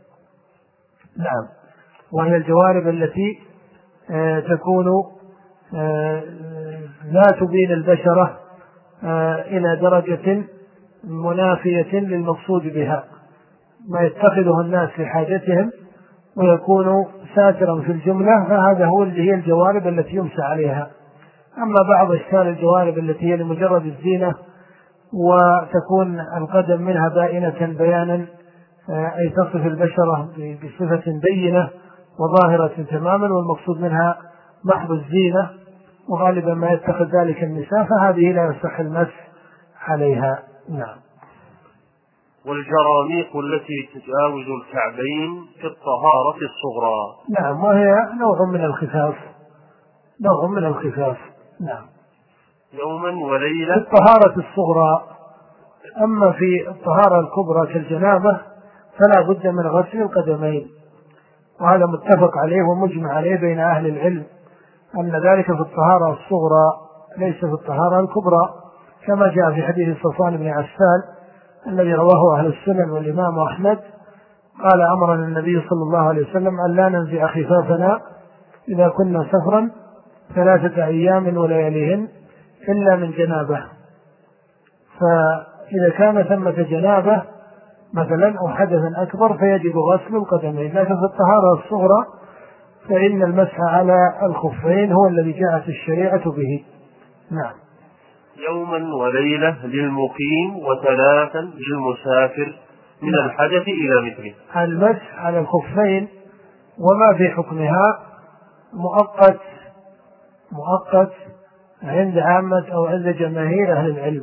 نعم، وهي الجوارب التي آه تكون آه لا تبين البشرة آه إلى درجة منافية للمقصود بها، ما يتخذه الناس لحاجتهم ويكون ساترا في الجملة، فهذا هو اللي هي الجوارب التي يمسح عليها. أما بعض أشكال الجوارب التي هي لمجرد الزينة وتكون القدم منها بائنة بيانا أي تصف البشرة بصفة بينة وظاهرة تماما والمقصود منها محض الزينة، وغالبا ما يتخذ ذلك النساء، فهذه لا يصح المسح عليها. نعم. والجراميق التي تجاوز الكعبين في الطهارة الصغرى. نعم، وهي نوع من الخفاف، نوع من الخفاف. نعم. يوما وليلة في الطهارة الصغرى. أما في الطهارة الكبرى كالجنابة فلا بد من غسل القدمين، وهذا متفق عليه ومجمع عليه بين أهل العلم أن ذلك في الطهارة الصغرى ليس في الطهارة الكبرى، كما جاء في حديث صفوان بن عسال الذي رواه أهل السنن والإمام أحمد قال أمرنا النبي صلى الله عليه وسلم أن لا ننزع خفافنا إذا كنا سفرا ثلاثة أيام ولياليهن إلا من جنابه، فإذا كان ثمة جنابه مثلا أو حدث أكبر فيجب غسل القدمين، لكن في الطهارة الصغرى فإن المسح على الخفين هو الذي جاءت الشريعة به. نعم. يوما وليلة للمقيم وثلاثا للمسافر من نعم. الحدث إلى مثله. المسح على الخفين وما في حكمها مؤقت مؤقت عند عامة أو عند جماهير أهل العلم،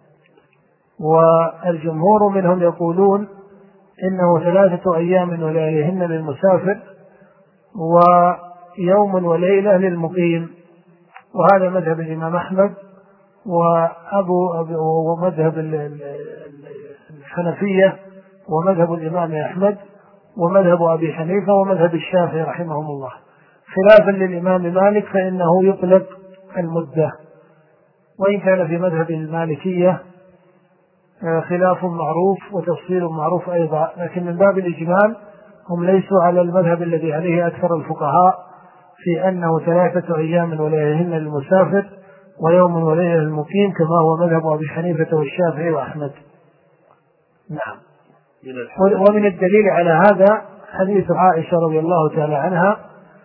والجمهور منهم يقولون إنه ثلاثة أيام ولياليهن للمسافر ويوم وليلة للمقيم، وهذا مذهب الإمام أحمد وأبو ومذهب الحنفية ومذهب الإمام أحمد ومذهب أبي حنيفة ومذهب الشافعي رحمهم الله، خلافا للإمام مالك فإنه يطلق المدة، وإن كان في مذهب المالكية خلاف معروف وتفصيل معروف أيضا، لكن من باب الإجمال هم ليسوا على المذهب الذي عليه أكثر الفقهاء في أنه ثلاثة أيام ولياليهن للمسافر ويوم وليلة للمقيم، كما هو مذهب أبي حنيفة والشافعي وأحمد. نعم. ومن الدليل على هذا حديث عائشة رضي الله تعالى عنها،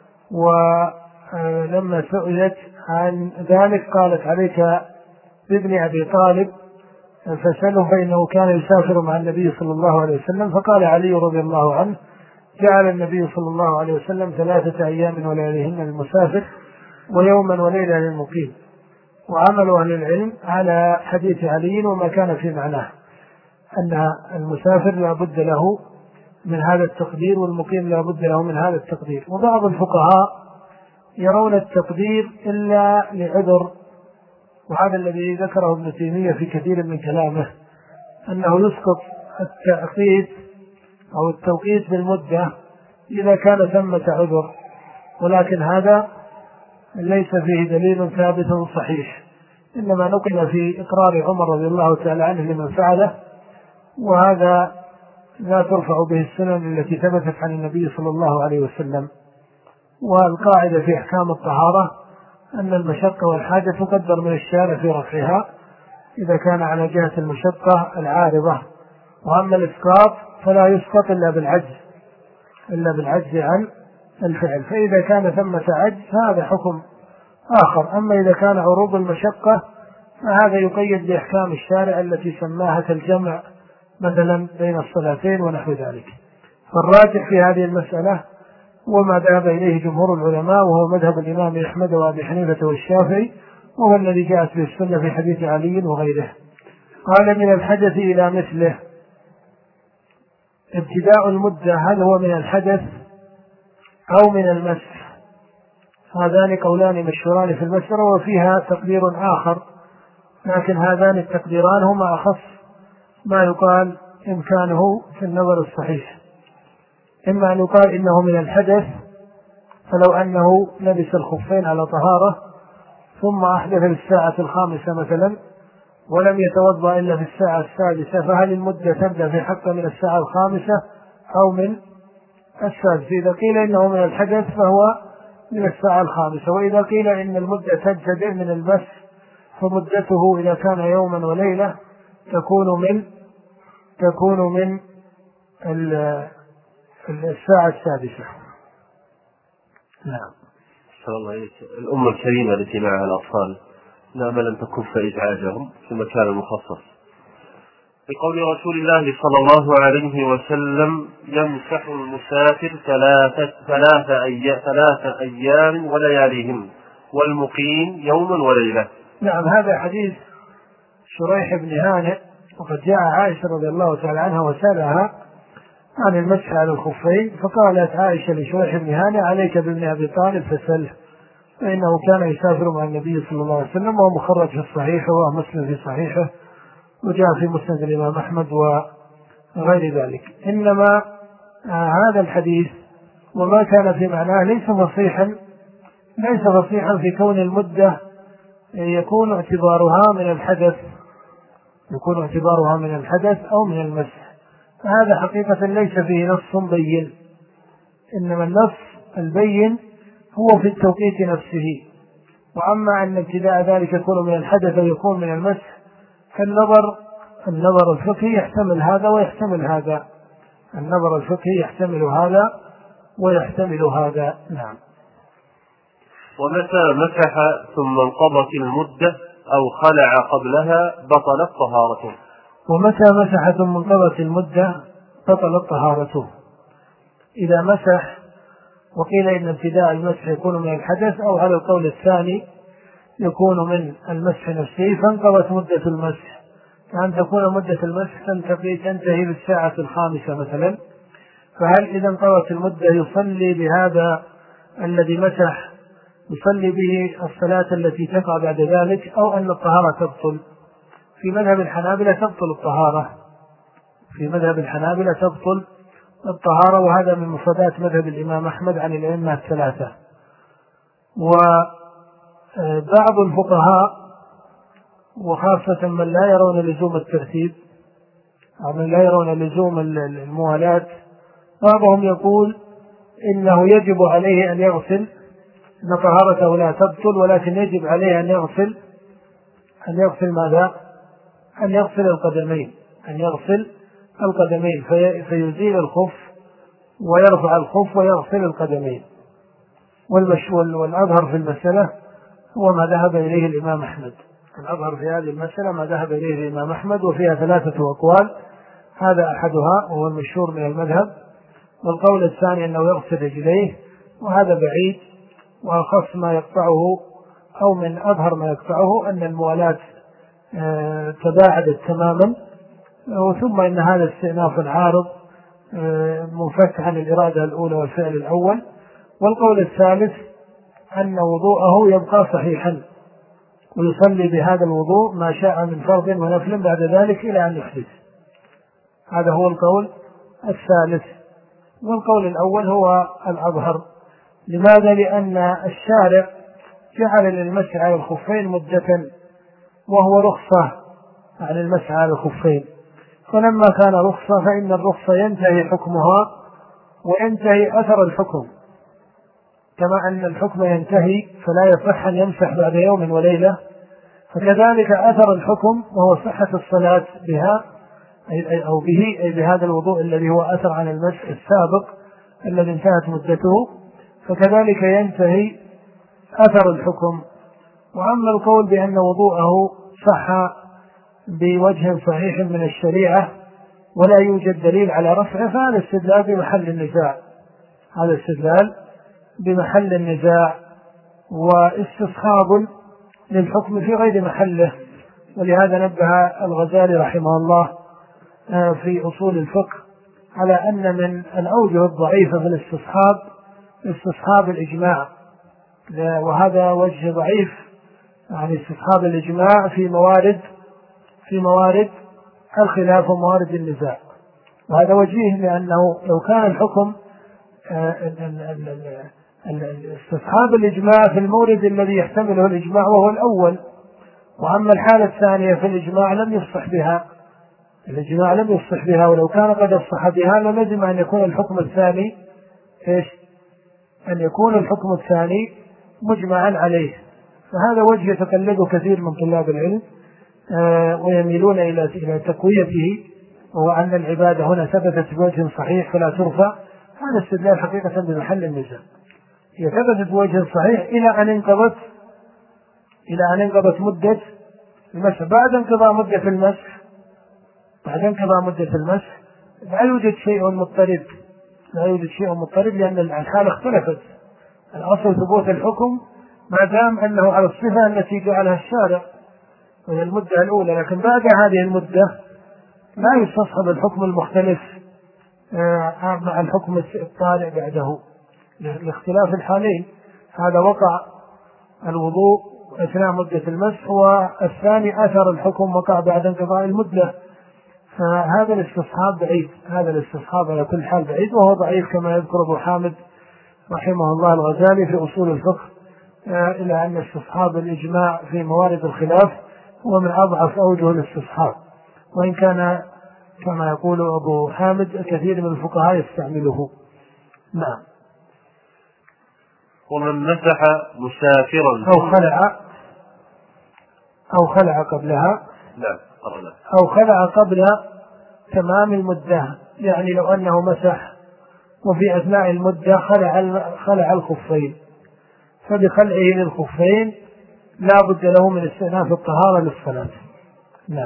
ولما سئلت عن ذلك قالت عليك بابن أبي طالب فسأله فإنه كان يسافر مع النبي صلى الله عليه وسلم، فقال علي رضي الله عنه جعل النبي صلى الله عليه وسلم ثلاثة أيام ولياليهن للمسافر ويوما وليلة للمقيم، وعمل أهل العلم على حديث علي وما كان في معناه أن المسافر لا بد له من هذا التقدير والمقيم لا بد له من هذا التقدير. وبعض الفقهاء يرون التقدير إلا لعذر، وهذا الذي ذكره ابن تيمية في كثير من كلامه أنه يسقط التأقيت أو التوقيت بالمدة إذا كان ثمة عذر، ولكن هذا ليس فيه دليل ثابت صحيح، إنما نقل في إقرار عمر رضي الله تعالى عنه لمن فعله، وهذا لا ترفع به السنن التي ثبتت عن النبي صلى الله عليه وسلم. والقاعدة في أحكام الطهارة أن المشقة والحاجة تقدر من الشارع في رفعها إذا كان على جهة المشقة العارضة، وأما الإسقاط فلا يسقط إلا بالعجز إلا بالعجز عن الفعل، فإذا كان ثمة عجز هذا حكم آخر. أما إذا كان عروض المشقة فهذا يقيد بأحكام الشارع التي سماها كالجمع مثلا بين الصلاتين ونحو ذلك. فالراجح في هذه المسألة وما ذهب إليه جمهور العلماء، وهو مذهب الإمام أحمد وأبي حنيفة والشافعي، وهو الذي جاءت به السنة في حديث علي وغيره. قال من الحدث إلى مثله. ابتداء المدة هل هو من الحدث أو من المسح؟ هذان قولان مشهوران في المسألة وفيها تقدير آخر، لكن هذان التقديران هما أخص ما يقال إمكانه في النظر الصحيح. إما أن يقال إنه من الحدث، فلو أنه لبس الخفين على طهارة ثم أحدث في الساعة الخامسة مثلا ولم يتوضأ إلا في الساعة السادسة، فهل المدة تبدأ في حقه من الساعة الخامسة أو من السادسة؟ إذا قيل إنه من الحدث فهو من الساعة الخامسة، وإذا قيل إن المدة تبدأ من البث فمدته إذا كان يوما وليلة تكون من تكون من الساعة السادسة. نعم. صلى الله عليه وسلم. الأمة الكريمة التي معها الأطفال نأمل أن تكف إزعاجهم في المكان المخصص. بقول رسول الله صلى الله عليه وسلم: يمسح المسافر ثلاثة ثلاثة أيام ثلاثة أيام ولياليهم، والمقيم يوما وليلة. نعم، هذا حديث شريح بن هانئ، وقد جاء عائشة رضي الله تعالى عنها وسألها عن المسح على الخفين، فقالت عائشة لشريح بن هانئ: عليك بابن أبي طالب فسله، فإنه كان يسافر مع النبي صلى الله عليه وسلم، وهو مخرج في الصحيح ومسلم في صحيحه، وجاء في مسند الإمام أحمد وغير ذلك. إنما آه هذا الحديث وما كان في معناه ليس فصيحا ليس فصيحا في كون المدة يكون اعتبارها من الحدث يكون اعتبارها من الحدث أو من المسح. هذا حقيقة ليس فيه نص بين، إنما النص البين هو في التوقيت نفسه. وأما أن ابتداء ذلك يكون من الحدث ويكون من المسح، فالنظر النظر الفقهي يحتمل هذا ويحتمل هذا النظر الفقهي يحتمل هذا ويحتمل هذا. نعم. ومتى مسح ثم انقضت المدة أو خلع قبلها بطلت طهارته. ومتى مسح ثم انقضت المدة بطلت طهارته. إذا مسح وقيل إن ابتداء المسح يكون من الحدث، أو على القول الثاني يكون من المسح نفسه، فانقضت مدة المسح، كأن تكون مدة المسح تنتهي بالساعة الخامسة مثلا، فهل إذا انقضت المدة يصلي بهذا الذي مسح يصلي به الصلاة التي تقع بعد ذلك، أو أن الطهارة تبطل؟ في مذهب الحنابلة تبطل الطهارة في مذهب الحنابلة تبطل الطهارة وهذا من مفردات مذهب الإمام أحمد عن الأئمة الثلاثة. وبعض الفقهاء وخاصة من لا يرون لزوم الترتيب أو من لا يرون لزوم الموالاة، بعضهم يقول إنه يجب عليه أن يغسل، أن طهارته لا تبطل، ولكن يجب عليه أن يغسل أن يغسل ماذا؟ أن يغسل القدمين أن يغسل القدمين في فيزيل الخف ويرفع الخف ويغسل القدمين. والمشهور والأظهر في المسألة هو ما ذهب إليه الإمام أحمد الأظهر في هذه المسألة ما ذهب إليه الإمام أحمد، وفيها ثلاثة أقوال، هذا أحدها وهو المشهور من المذهب. والقول الثاني أنه يغسل رجليه، وهذا بعيد، وأخص ما يقطعه أو من أظهر ما يقطعه أن الموالاة تباعدت تماما، ثم إن هذا استئناف عارض منفك عن الإرادة الأولى والفعل الأول. والقول الثالث أن وضوءه يبقى صحيحا ويصلي بهذا الوضوء ما شاء من فرض ونفل بعد ذلك إلى أن يحدث. هذا هو القول الثالث. والقول الأول هو الأظهر. لماذا؟ لأن الشارع جعل للمسح على الخفين مدة، وهو رخصة عن المسح على الخفين، ولما كان رخصة فإن الرخصة ينتهي حكمها وينتهي أثر الحكم، كما أن الحكم ينتهي فلا يصح أن يمسح بعد يوم وليلة، فكذلك أثر الحكم وهو صحة الصلاة بها أو به أي بهذا الوضوء الذي هو أثر عن المسح السابق الذي انتهت مدته، فكذلك ينتهي أثر الحكم. وأما القول بأن وضوءه صح بوجه صحيح من الشريعة ولا يوجد دليل على رفعه فهذا استدلال بمحل النزاع، هذا استدلال بمحل النزاع واستصحاب للحكم في غير محله. ولهذا نبه الغزالي رحمه الله في أصول الفقه على أن من الأوجه الضعيفة في الاستصحاب استصحاب الإجماع، وهذا وجه ضعيف، يعني استصحاب الإجماع في موارد في موارد الخلاف وموارد النزاع، وهذا وجيه لأنه لو كان الحكم استصحاب الإجماع في المورد الذي يحتمله الإجماع وهو الأول، وأما الحالة الثانية في الإجماع لم يفصح بها، الإجماع لم يفصح بها، ولو كان قد افصح بها لازم أن يكون الحكم الثاني إيش؟ أن يكون الحكم الثاني مجمعا عليه. فهذا وجه يتقلده كثير من طلاب العلم آه ويميلون إلى إلى تقويته، وهو أن العبادة هنا ثبتت بوجه صحيح فلا ترفع. هذا استدلال حقيقة بمحل النزاع، هي ثبتت بوجه صحيح إلى أن انقضت إلى أن انقضت مدة المسح. بعد انقضاء مدة المسح بعد انقضاء مدة المسح لا يوجد شيء مضطرب لا يوجد شيء مضطرب لأن الحالة اختلفت. الأصل ثبوت الحكم ما دام أنه على الصفة التي جعلها الشارع وهي المدة الأولى، لكن بعد هذه المدة لا يستصحب الحكم المختلف مع الحكم الطارئ بعده لاختلاف الحالين. هذا وقع الوضوء أثناء مدة المسح، والثاني أثر الحكم وقع بعد انقضاء المدة، فهذا الاستصحاب بعيد، هذا الاستصحاب على كل حال بعيد، وهو ضعيف كما يذكر أبو حامد رحمه الله الغزالي في أصول الفقه، إلى أن استصحاب الإجماع في موارد الخلاف هو من أضعف أوجه الاستصحاب، وإن كان كما يقول أبو حامد كثير من الفقهاء يستعمله. نعم. ومن مسح مسافرا أو خلع أو خلع قبلها لا أو خلع قبل تمام المدة، يعني لو أنه مسح وفي أثناء المدة خلع خلع الخفين، فبخلعه للخفين لا بد له من استئناف الطهارة للصلاة. نعم.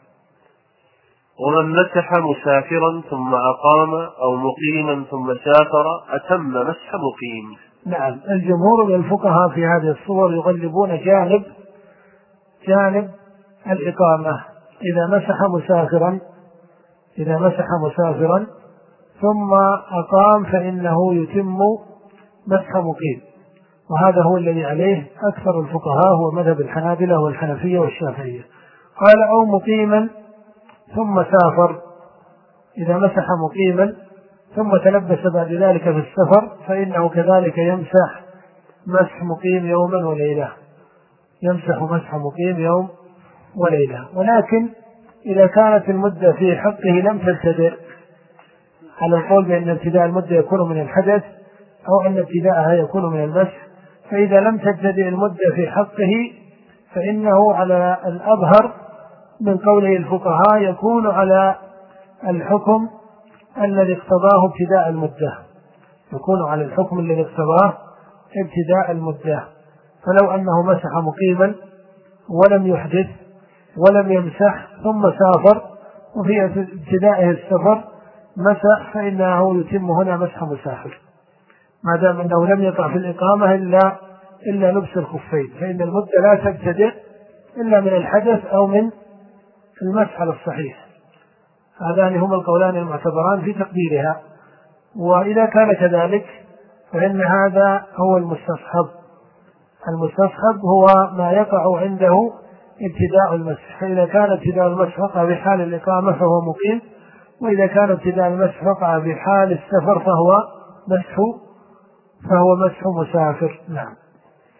ومن مسح مسافرا ثم أقام أو مقيما ثم سافر أتم مسح مقيم. نعم. الجمهور من الفقهاء في هذه الصور يغلبون جانب جانب الإقامة. إذا مسح مسافرا إذا مسح مسافرا ثم أقام فإنه يتم مسح مقيم، وهذا هو الذي عليه أكثر الفقهاء، هو مذهب الحنابلة والحنفية والشافعية. قال أو مقيما ثم سافر، إذا مسح مقيما ثم تلبس بعد ذلك في السفر فإنه كذلك يمسح مسح مقيم يوما وليلة، يمسح مسح مقيم يوم وليلة. ولكن إذا كانت المدة في حقه لم تبتدئ، على القول بأن ابتداء المدة يكون من الحدث أو أن ابتداءها يكون من المسح، فإذا لم تبتدئ المدة في حقه فإنه على الأظهر من قوله الفقهاء يكون على الحكم الذي اقتضاه ابتداء المدة، يكون على الحكم الذي اقتضاه ابتداء المدة. فلو أنه مسح مقيما ولم يحدث ولم يمسح ثم سافر وفي ابتدائه السفر مسح فإنه يتم هنا مسح مسافر، ما دام أنه لم يقع في الإقامة إلا إلا لبس الخفين، فإن المدة لا تبتدئ إلا من الحدث أو من المسح على الصحيح. هذان هما القولان المعتبران في تقديرها. وإذا كان كذلك فإن هذا هو المستصحب. المستصحب هو ما يقع عنده ابتداء المسح، فإذا كان ابتداء المسح وقع في حال الإقامة فهو مقيم، وإذا كان ابتداء المسح وقع في حال السفر فهو مسح فهو مسح مسافر. نعم.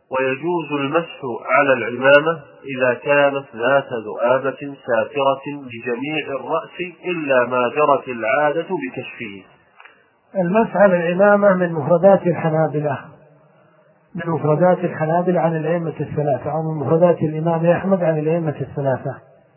ويجوز المسح على العمامة إذا كانت ذات ذؤابة ساترة لجميع الرأس إلا ما جرت العادة بكشفه. المسح على العمامة من مفردات الحنابلة من مفردات الحنابلة عن الأئمة الثلاثة، أو من مفردات الإمام أحمد عن الأئمة الثلاثة.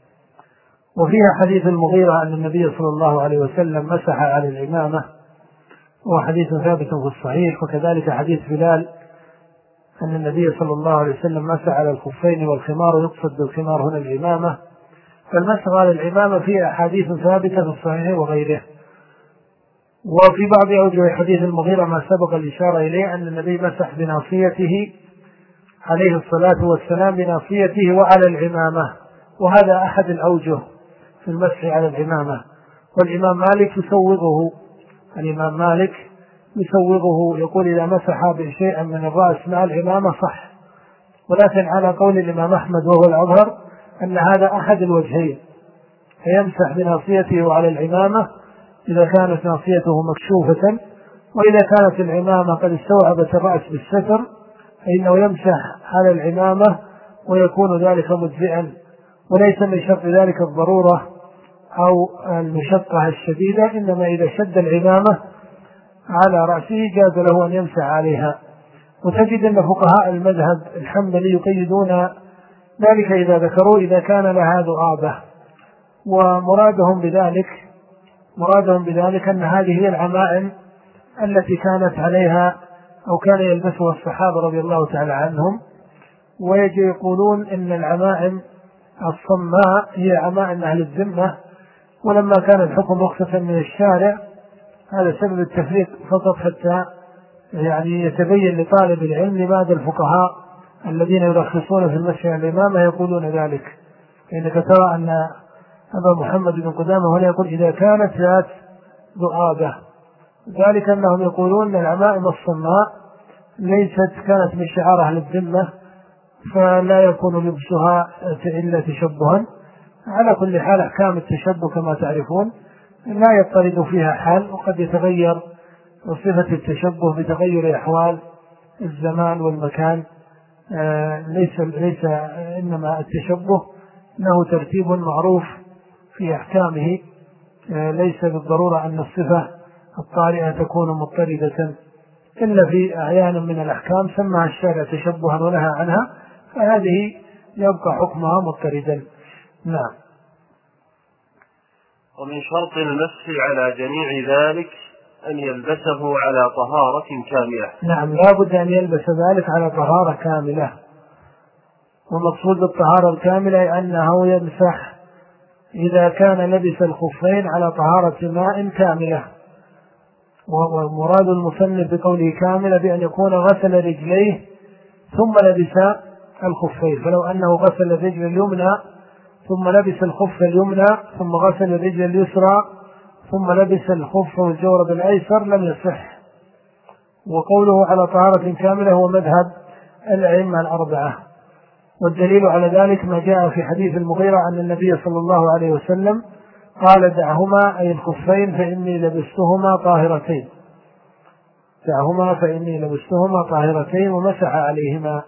وفيها حديث المغيرة أن النبي صلى الله عليه وسلم مسح على العمامة، وهو حديث ثابت في الصحيح. وكذلك حديث بلال أن النبي صلى الله عليه وسلم مسح على الخفين والخمار، ويقصد بالخمار هنا العمامة. فالمسح على العمامة فيه أحاديث ثابتة في الصحيح وغيره. وفي بعض أوجه حديث المغيرة ما سبق الإشارة إليه أن النبي مسح بناصيته عليه الصلاة والسلام، بناصيته وعلى العمامة، وهذا أحد الأوجه في المسح على العمامة. والإمام مالك يسوغه الإمام مالك يسوغه يقول إذا مسح بشيء من الرأس مع العمامة صح، ولكن على قول الإمام أحمد وهو الأظهر أن هذا أحد الوجهين، فيمسح بناصيته وعلى العمامة إذا كانت ناصيته مكشوفة، وإذا كانت العمامة قد استوعبت الرأس بالستر فإنه يمسح على العمامة ويكون ذلك مجزئا، وليس من شرط ذلك الضرورة أو المشقة الشديدة، إنما إذا شد العمامة على رأسه جاز له أن يمسح عليها. وتجد أن فقهاء المذهب الحنبلي يقيدون ذلك إذا ذكروا إذا كان لها ذؤابة، ومرادهم بذلك مرادهم بذلك أن هذه هي العمائم التي كانت عليها أو كان يلبسها الصحابة رضي الله تعالى عنهم. ويجي يقولون إن العمائم الصماء هي عمائم أهل الذمة، ولما كان الحكم رخصة من الشارع هذا سبب التفريق فقط حتى يعني يتبين لطالب العلم لماذا الفقهاء الذين يرخصون في المسح على الإمامة يقولون ذلك. فإنك ترى أن أبا محمد بن قدامة هنا يقول إذا كانت ذات ذؤابة، ذلك أنهم يقولون أن العمائم الصماء ليست كانت من شعار أهل الذمة فلا يكون لبسها إلا تشبها. على كل حال أحكام التشبه كما تعرفون لا يضطرد فيها حال، وقد يتغير صفة التشبه بتغير أحوال الزمان والمكان. آه ليس, ليس إنما التشبه له ترتيب معروف في أحكامه، آه ليس بالضرورة أن الصفة الطارئة تكون مضطردة إلا في أعيان من الأحكام سماها الشارع تشبها ونهى عنها، فهذه يبقى حكمها مضطردا. نعم. ومن شرط المسح على جميع ذلك أن يلبسه على طهارة كاملة. نعم، لا بد أن يلبس ذلك على طهارة كاملة. ومقصود بالطهارة الكاملة أنه يمسح إذا كان لبس الخفين على طهارة ماء كاملة. ومراد المصنف بقوله كاملة بأن يكون غسل رجليه ثم لبس الخفين، فلو أنه غسل الرجل اليمنى ثم لبس الخف اليمنى ثم غسل الرجل اليسرى ثم لبس الخف والجورب الأيسر لم يصح. وقوله على طهارة كاملة هو مذهب الأئمة الأربعة، والدليل على ذلك ما جاء في حديث المغيرة أن النبي صلى الله عليه وسلم قال دعهما أي الخفين فإني لبستهما طاهرتين دعهما فإني لبستهما طاهرتين ومسح عليهما.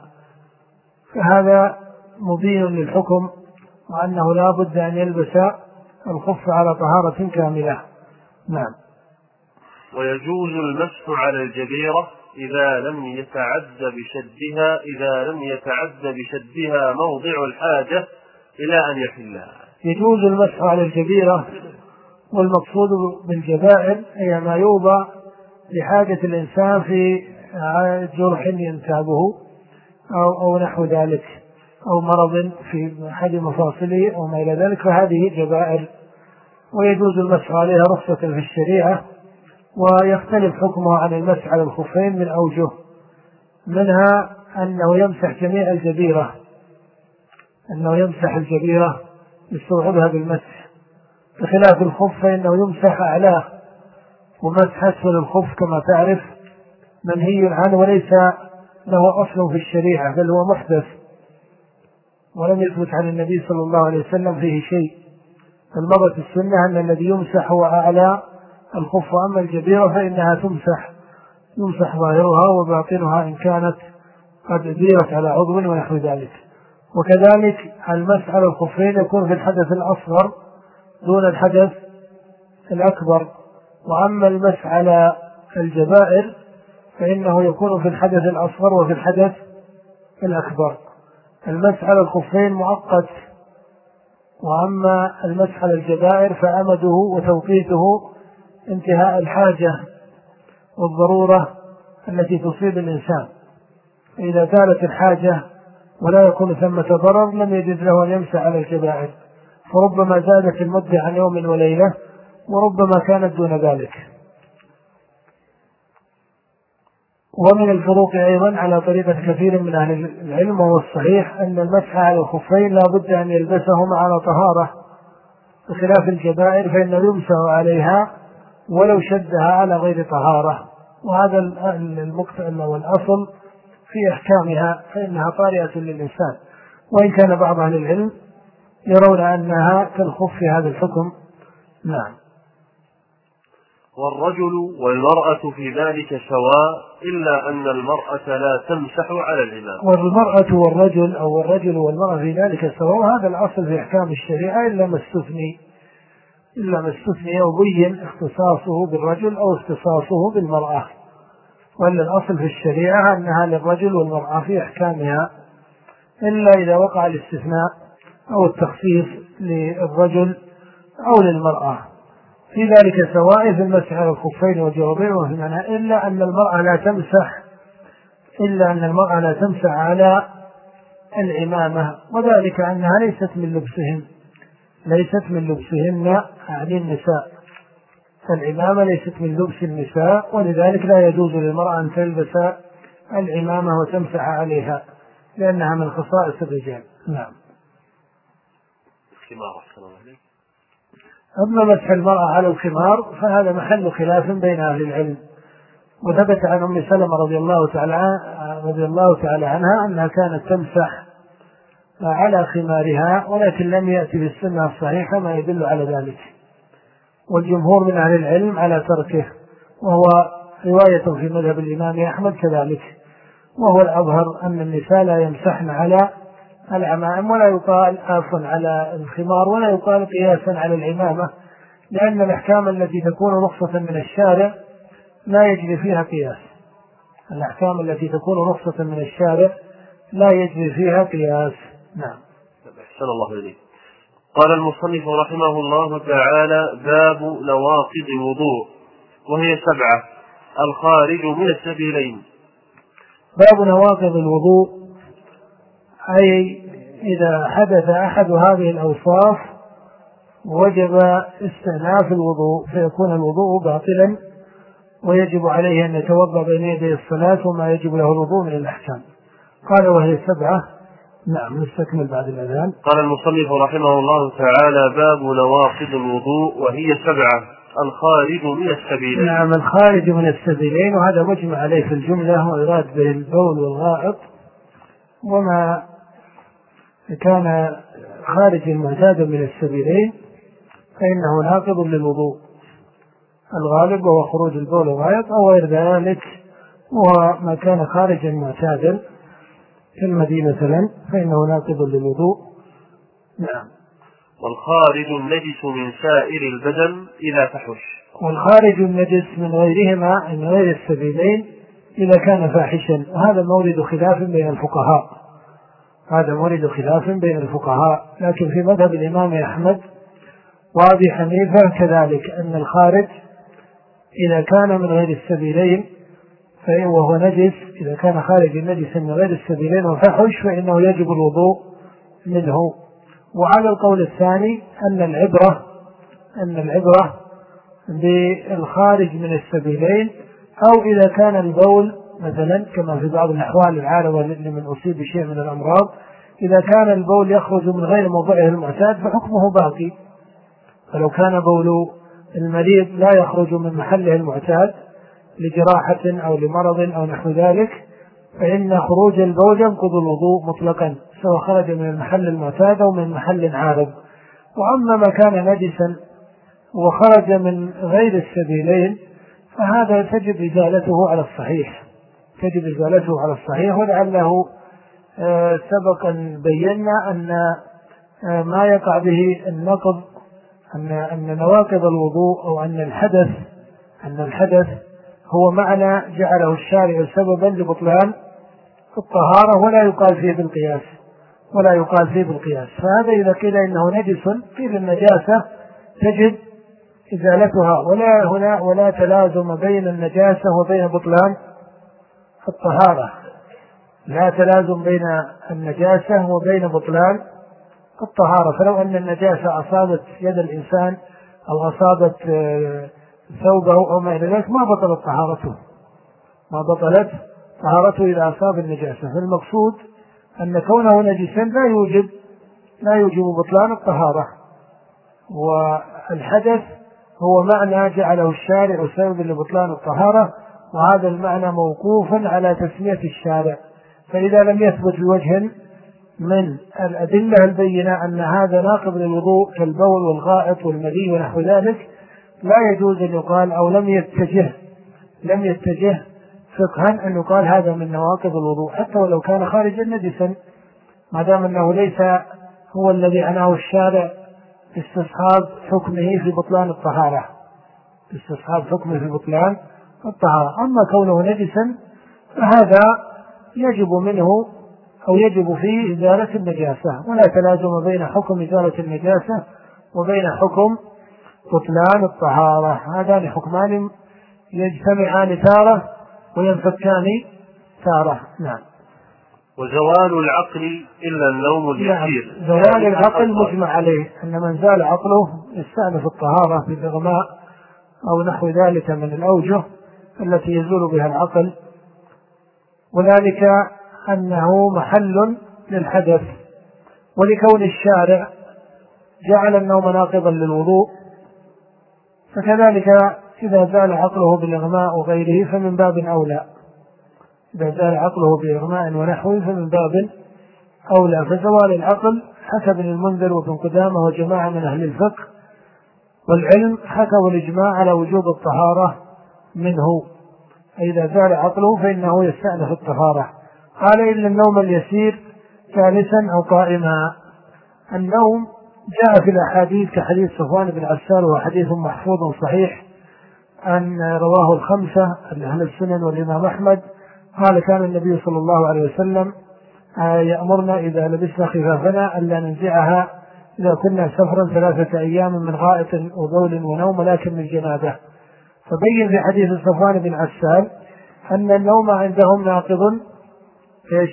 فهذا مبين للحكم وأنه لا بد أن يلبس الخف على طهارة كاملة. نعم. ويجوز المسح على الجبيرة إذا لم يتعد بشدها إذا لم يتعد بشدها موضع الحاجة إلى أن يحلها. يجوز المسح على الجبيرة، والمقصود بالجبائر هي ما يوضع لحاجة الإنسان في جرح ينتابه أو, أو نحو ذلك، أو مرض في أحد مفاصله أو ما إلى ذلك، فهذه جبائر ويجوز المسح عليها رخصة في الشريعة. ويختلف حكمه عن المسح على الخفين من أوجه، منها أنه يمسح جميع الجبيرة أنه يمسح الجبيرة يستوعبها بالمسح، بخلاف الخف فإنه يمسح أعلاه، ومسح أسفل الخف كما تعرف منهي عنه وليس له أصل في الشريعة بل هو محدث ولم يثبت عن النبي صلى الله عليه وسلم فيه شيء. فالمرة السنة أن الذي يمسح هو أعلى الخف، وأما الجبيرة فإنها تمسح يمسح ظاهرها وباطنها إن كانت قد أديرت على عضو ونحو ذلك. وكذلك المسح على الخفين يكون في الحدث الأصغر دون الحدث الأكبر. وأما المسح على الجبائر فإنه يكون في الحدث الأصغر وفي الحدث الأكبر. المسح على الخفين مؤقت، وأما المسح على الجبائر فأمده وتوقيته انتهاء الحاجة والضرورة التي تصيب الإنسان. إذا زالت الحاجة ولا يكون ثمة ضرر لم يجد له أن يمسح على الجبائر، فربما زادت المدة عن يوم وليلة وربما كانت دون ذلك. ومن الفروق أيضا على طريقة كثير من أهل العلم وهو الصحيح أن المسح على الخفين لا بد أن يلبسهما على طهارة، بخلاف الجبائر فإنه يمسح عليها ولو شدها على غير طهارة. وهذا المقتل والأصل في أحكامها فإنها طارئة للإنسان، وإن كان بعض أهل العلم يرون أنها كالخف في هذا الحكم. نعم. والرجل والمرأة في ذلك سواء إلا أن المرأة لا تمسح على الإمام. والمرأة والرجل أو الرجل والمرأة في ذلك سواء، هذا الأصل في أحكام الشريعة إلا ما استثني إلا ما استثني أو بين اختصاصه بالرجل أو اختصاصه بالمرأة. وإلا الأصل في الشريعة أنها للرجل والمرأة في أحكامها، إلا إذا وقع الاستثناء أو التخصيص للرجل أو للمرأة. في ذلك سواء في المسح على الخفين والجوربين وفي المعنى، إلا أن المرأة لا تمسح إلا أن المرأة لا تمسح على العمامة، وذلك أنها ليست من لبسهن ليست من لبسهن أعني النساء، فالعمامة ليست من لبس النساء، ولذلك لا يجوز للمرأة أن تلبس العمامة وتمسح عليها لأنها من خصائص الرجال. نعم. أما مسح المرأة على الخمار فهذا محل خلاف بين أهل العلم، وثبت عن أم سلمة رضي الله تعالى رضي الله تعالى عنها أنها كانت تمسح على خمارها، ولكن لم يأتي بالسنة الصحيحة ما يدل على ذلك، والجمهور من أهل العلم على تركه، وهو رواية في مذهب الإمام أحمد كذلك، وهو الأظهر أن النساء لا يمسحن على العمائم، ولا يقال عفوا على الخمار، ولا يقال قياسا على العمامة، لأن الأحكام التي تكون رخصة من الشارع لا يجري فيها قياس. الأحكام التي تكون رخصة من الشارع لا يجري فيها قياس. نعم. أحسن الله إليك. قال المصنف رحمه الله تعالى: باب نواقض الوضوء، وهي سبعة: الخارج من السبيلين. باب نواقض الوضوء، أي إذا حدث أحد هذه الأوصاف وجب استئناف الوضوء فيكون الوضوء باطلا، ويجب عليه أن يتوضأ بين يدي الصلاة وما يجب له الوضوء من الأحكام. قال وهي سبعة. نعم، نستكمل بعد الأذان. قال المصنف رحمه الله تعالى: باب نواقض الوضوء، وهي سبعة: الخارج من السبيلين. نعم، الخارج من السبيلين، وهذا مجمع عليه في الجملة، ويراد به البول والغائط، وما كان خارج معتادا من السبيلين فإنه ناقض للوضوء، الغالب وهو خروج البول والغائط أو غير ذلك، وما كان خارجا معتادا في المدينة مثلا فإنه ناقض للوضوء. نعم. والخارج النجس من سائر البدن إذا فحش. والخارج النجس من غيرهما من غير السبيلين إذا كان فاحشا، وهذا مورد خلاف بين الفقهاء هذا مورد خلاف بين الفقهاء لكن في مذهب الإمام أحمد وأبي حنيفة كذلك أن الخارج إذا كان من غير السبيلين وهو نجس، إذا كان خارج النجس من غير السبيلين وفحش فإنه يجب الوضوء منه. وعلى القول الثاني أن العبرة أن العبرة بالخارج من السبيلين، أو إذا كان البول مثلا كما في بعض الأحوال العارضة لمن أصيب بشيء من الأمراض، إذا كان البول يخرج من غير موضعه المعتاد فحكمه باقي. فلو كان بول المريض لا يخرج من محله المعتاد لجراحة أو لمرض أو نحو ذلك فإن خروج البول ينقض الوضوء مطلقا، سواء خرج من المحل المعتاد أو من محل عارض. وأما ما كان نجسا وخرج من غير السبيلين فهذا تجب إزالته على الصحيح تجب إزالته على الصحيح. ولعله سبق أن بينا أن ما يقع به النقض أن أن نواقض الوضوء أو أن الحدث أن الحدث هو معنى جعله الشارع سببا لبطلان الطهارة، ولا يقال فيه بالقياس ولا يقال فيه بالقياس. فهذا إذا قيل إنه نجس قيل النجاسة تجب إزالتها، ولا هنا ولا تلازم بين النجاسة وبين بطلان الطهارة، لا تلازم بين النجاسة وبين بطلان الطهارة. فلو أن النجاسة أصابت يد الإنسان أو أصابت ثوبه أو ما إلى ذلك ما بطلت طهارته ما بطلت طهارته إذا أصاب النجاسة. فالمقصود أن كونه نجسا لا يوجب لا يوجب بطلان الطهارة. والحدث هو معنى جعله الشارع سببا لبطلان الطهارة، وهذا المعنى موقوف على تسمية الشارع. فإذا لم يثبت بوجه من الأدلة البينة أن هذا ناقض للوضوء كالبول والغائط والمذي ونحو ذلك لا يجوز أن يقال أو لم يتجه لم يتجه فقها أن يقال هذا من نواقض الوضوء، حتى ولو كان خارجا نجسا، ما دام أنه ليس هو الذي عناه الشارع استصحاب حكمه في بطلان الطهارة استصحاب حكمه في بطلان الطهارة. أما كونه نجسا فهذا يجب منه أو يجب فيه إزالة النجاسة، ولا تلازم بين حكم إزالة النجاسة وبين حكم بطلان الطهارة. هذان حكمان يجتمعان تارة وينفكان تارة. نعم. وزوال العقل إلا النوم اليسير. نعم. زوال العقل مجمع عليه أن من زال عقله يستأنف الطهارة بالإغماء أو نحو ذلك من الأوجه التي يزول بها العقل، وذلك أنه محل للحدث. ولكون الشارع جعل النوم ناقضا للوضوء فكذلك إذا زال عقله بالإغماء وغيره فمن باب أولى إذا زال عقله بإغماء ونحوه فمن باب أولى. فزوال العقل حكى ابن المنذر وابن قدامة وجماعة من أهل الفقه والعلم حكوا الإجماع على وجوب الطهارة منه، إذا زال عقله فإنه يستأنف الطهارة. قال إلا النوم اليسير جالسا أو قائما. النوم جاء في الأحاديث كحديث صفوان بن عسال وحديث محفوظ صحيح أن رواه الخمسة أهل السنن والإمام أحمد قال كان النبي صلى الله عليه وسلم يأمرنا إذا لبسنا خفافنا ألا ننزعها إذا كنا سفرا ثلاثة أيام من غائط وبول ونوم ولكن من جنابه. فبين في حديث صفوان بن عسال أن النوم عندهم ناقض إيش؟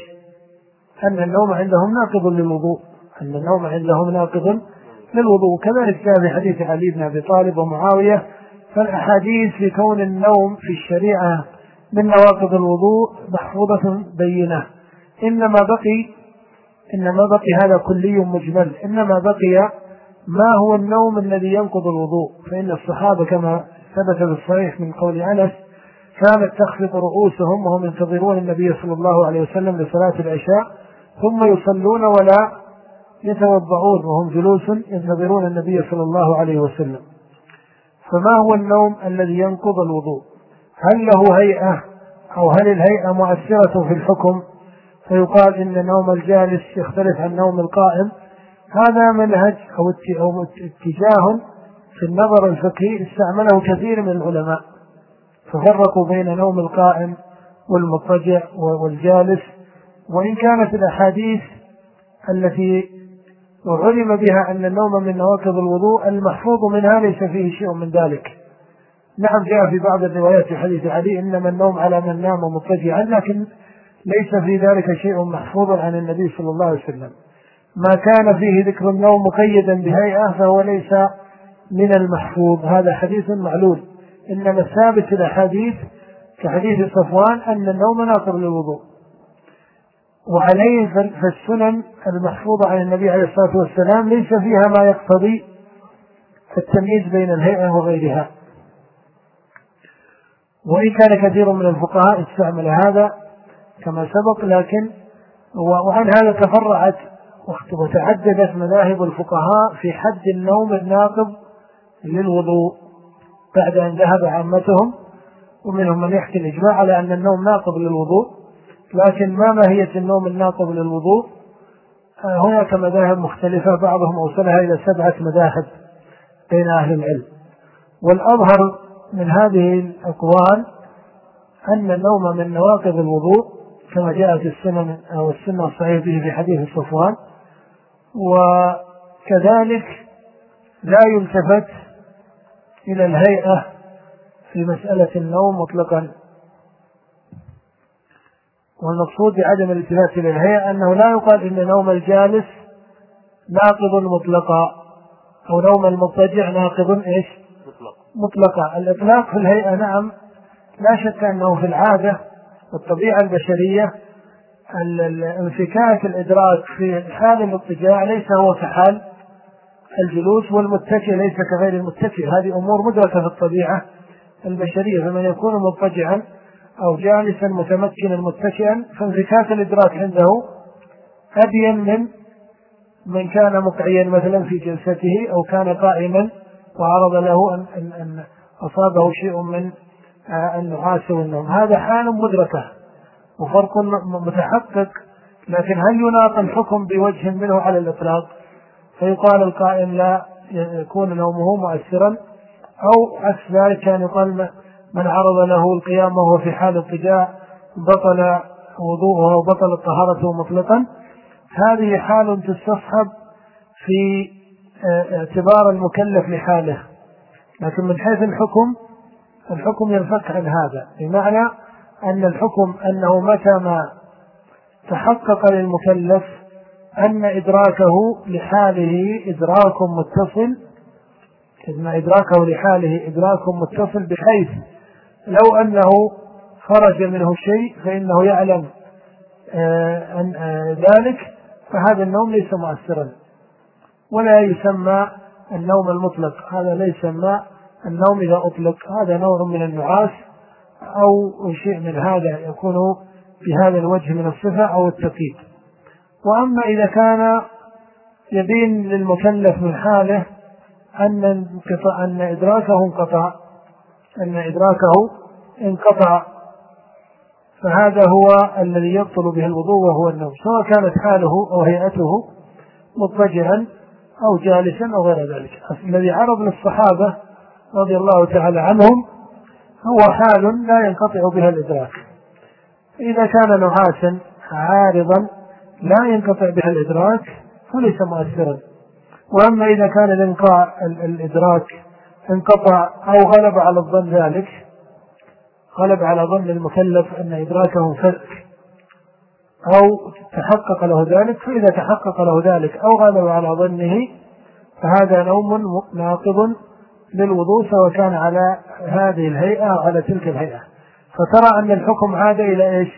أن النوم عندهم ناقض للوضوء أن النوم عندهم ناقض للوضوء. كذلك جاء في حديث علي بن أبي طالب ومعاوية. فالأحاديث في كون النوم في الشريعة من نواقض الوضوء محفوظة بينة. إنما بقي إنما بقي هذا كلي مجمل، إنما بقي ما هو النوم الذي ينقض الوضوء. فإن الصحابة كما ثبت بالصحيح من قول أنس كانت تخفض رؤوسهم وهم ينتظرون النبي صلى الله عليه وسلم لصلاة العشاء ثم يصلون ولا يتوضعون وهم جلوس ينتظرون النبي صلى الله عليه وسلم. فما هو النوم الذي ينقض الوضوء؟ هل له هيئة أو هل الهيئة مؤثرة في الحكم فيقال إن نوم الجالس يختلف عن نوم القائم؟ هذا منهج أو اتجاه في النظر الفقهي استعمله كثير من العلماء، ففرقوا بين نوم القائم والمضطجع والجالس. وإن كانت الأحاديث التي علم بها أن النوم من نواقض الوضوء المحفوظ منها ليس فيه شيء من ذلك. نعم جاء في بعض الروايات في حديث علي إنما النوم على من نام مضطجعا، لكن ليس في ذلك شيء محفوظ عن النبي صلى الله عليه وسلم. ما كان فيه ذكر النوم مقيدا بهيئة فهو ليس من المحفوظ، هذا حديث معلول. إنما الثابت في الأحاديث كحديث صفوان أن النوم ناقض للوضوء. وعليه فالسنن المحفوظة عن النبي عليه الصلاة والسلام ليس فيها ما يقتضي التمييز بين الهيئة وغيرها. وإن كان كثير من الفقهاء استعمل هذا كما سبق، لكن وعن هذا تفرعت وتعددت مذاهب الفقهاء في حد النوم الناقض للوضوء بعد أن ذهب عامتهم ومنهم من يحكي الإجماع على أن النوم ناقض للوضوء. لكن ما ماهية النوم الناقض للوضوء؟ هناك مذاهب مختلفة، بعضهم أوصلها إلى سبعة مذاهب بين أهل العلم، والأظهر من هذه الأقوال أن النوم من نواقض الوضوء كما جاء في السنن أو السنة الصحيحة به في حديث صفوان. وكذلك لا يلتفت إلى الهيئة في مسألة النوم مطلقا، والمقصود بعدم الالتفات إلى الهيئة أنه لا يقال إن نوم الجالس ناقض مطلقا أو نوم المضطجع ناقض إيش مطلقا. الإطلاق في الهيئة نعم لا شك أنه في العادة والطبيعة البشرية انفكاك الإدراك في حال الاضطجاع ليس هو كحال الجلوس، والمتكئ ليس كغير المتكئ. هذه أمور مدركة في الطبيعة البشرية، فمن يكون مضطجعا أو جالسا متمكنا متكئا فانفكاك الإدراك عنده أبين من من كان مقعيا مثلا في جلسته أو كان قائما وعرض له أن, أن, أن أصابه شيء من النعاس والنوم. هذا حال مدركة وفرق متحقق، لكن هل يناط الحكم بوجه منه على الإطلاق فيقال القائم لا يكون نومه مؤثرا، أو عكس ذلك كان يقال من عرض له القيام وهو في حال اضطجاع بطل وضوءه وبطل طهارته مطلقا؟ هذه حال تستصحب في اعتبار المكلف لحاله، لكن من حيث الحكم الحكم ينفك عن هذا، بمعنى أن الحكم أنه متى ما تحقق للمكلف أن إدراكه لحاله إدراك متصل إن إدراكه لحاله إدراك متصل بحيث لو أنه خرج منه شيء فإنه يعلم أن ذلك، فهذا النوم ليس مؤثرا ولا يسمى النوم المطلق. هذا لا يسمى النوم إذا أطلق، هذا نوع من النعاس أو شيء من هذا يكون بهذا الوجه من الصفة أو التقييد. وأما إذا كان يبين للمكلف من حاله أن أن إدراكه انقطع أن إدراكه انقطع فهذا هو الذي يبطل به الوضوء وهو النوم، سواء كانت حاله أو هيئته مضطجعا أو جالسا أو غير ذلك. الذي عرض للصحابة رضي الله تعالى عنهم هو حال لا ينقطع بها الإدراك. إذا كان نعاسا عارضا لا ينقطع بها الإدراك فليس مؤثرا. وأما إذا كان الانقاء الإدراك انقطع أو غلب على الظن ذلك غلب على ظن المكلف أن إدراكه فرق أو تحقق له ذلك، فإذا تحقق له ذلك أو غلب على ظنه فهذا نوم ناقض للوضوء سواء كان على هذه الهيئة أو على تلك الهيئة. فترى أن الحكم عاد إلى إيش؟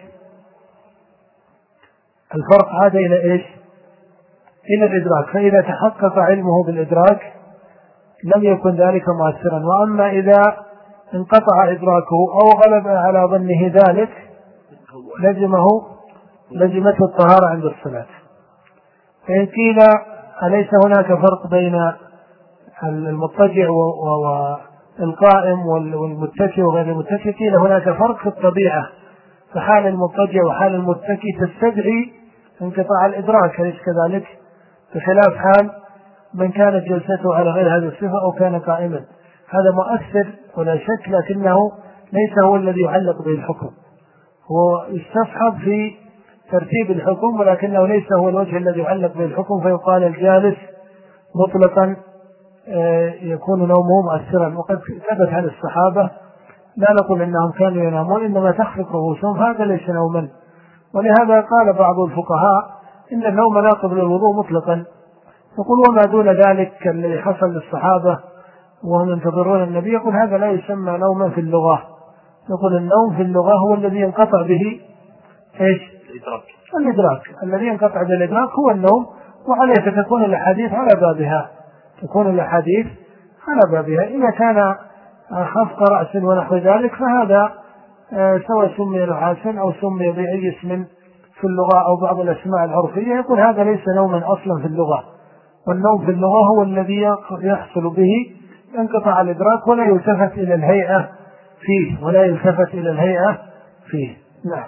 الفرق عاد إلى إيش؟ إلى الإدراك. فإذا تحقق علمه بالإدراك لم يكن ذلك مؤثرا، وأما إذا انقطع إدراكه أو غلب على ظنه ذلك لزمه لزمته الطهارة عند الصلاة. فإن قيل أليس هناك فرق بين المضطجع والقائم والمتكئ وغير المتكئ؟ قيل هناك فرق في الطبيعة، فحال المضطجع وحال المتكئ تستدعي انقطاع الإدراك، أليس كذلك؟ بخلاف حال من كانت جلسته على غير هذه الصفة أو كان قائما. هذا مؤثر ولا شك، لكنه ليس هو الذي يعلق به الحكم، هو يستصحب في ترتيب الحكم ولكنه ليس هو الوجه الذي يعلق به الحكم. فيقال الجالس مطلقا يكون نومه مؤثرا، وقد ثبت عن الصحابة لا نقول إنهم كانوا ينامون إنما تخفق رؤوسهم، فهذا ليس نوما. ولهذا قال بعض الفقهاء إن النوم ناقض للوضوء مطلقا، يقول وما دون ذلك الذي حصل للصحابة وهم ينتظرون النبي، يقول هذا لا يسمى نوما في اللغة. يقول النوم في اللغة هو الذي ينقطع به ايش؟ الإدراك. الإدراك الذي ينقطع بالإدراك هو النوم، وعليه تكون الأحاديث على بابها تكون الأحاديث على بابها. إذا كان خفق رأس ونحو ذلك فهذا سواء سمي نعاسا أو سمي بأي اسم في اللغة أو بعض الأسماء العرفية، يقول هذا ليس نوما أصلا في اللغة. والنوم في اللغة هو الذي يحصل به انقطاع الإدراك ولا يلتفت إلى الهيئة فيه ولا يلتفت إلى الهيئة فيه. نعم.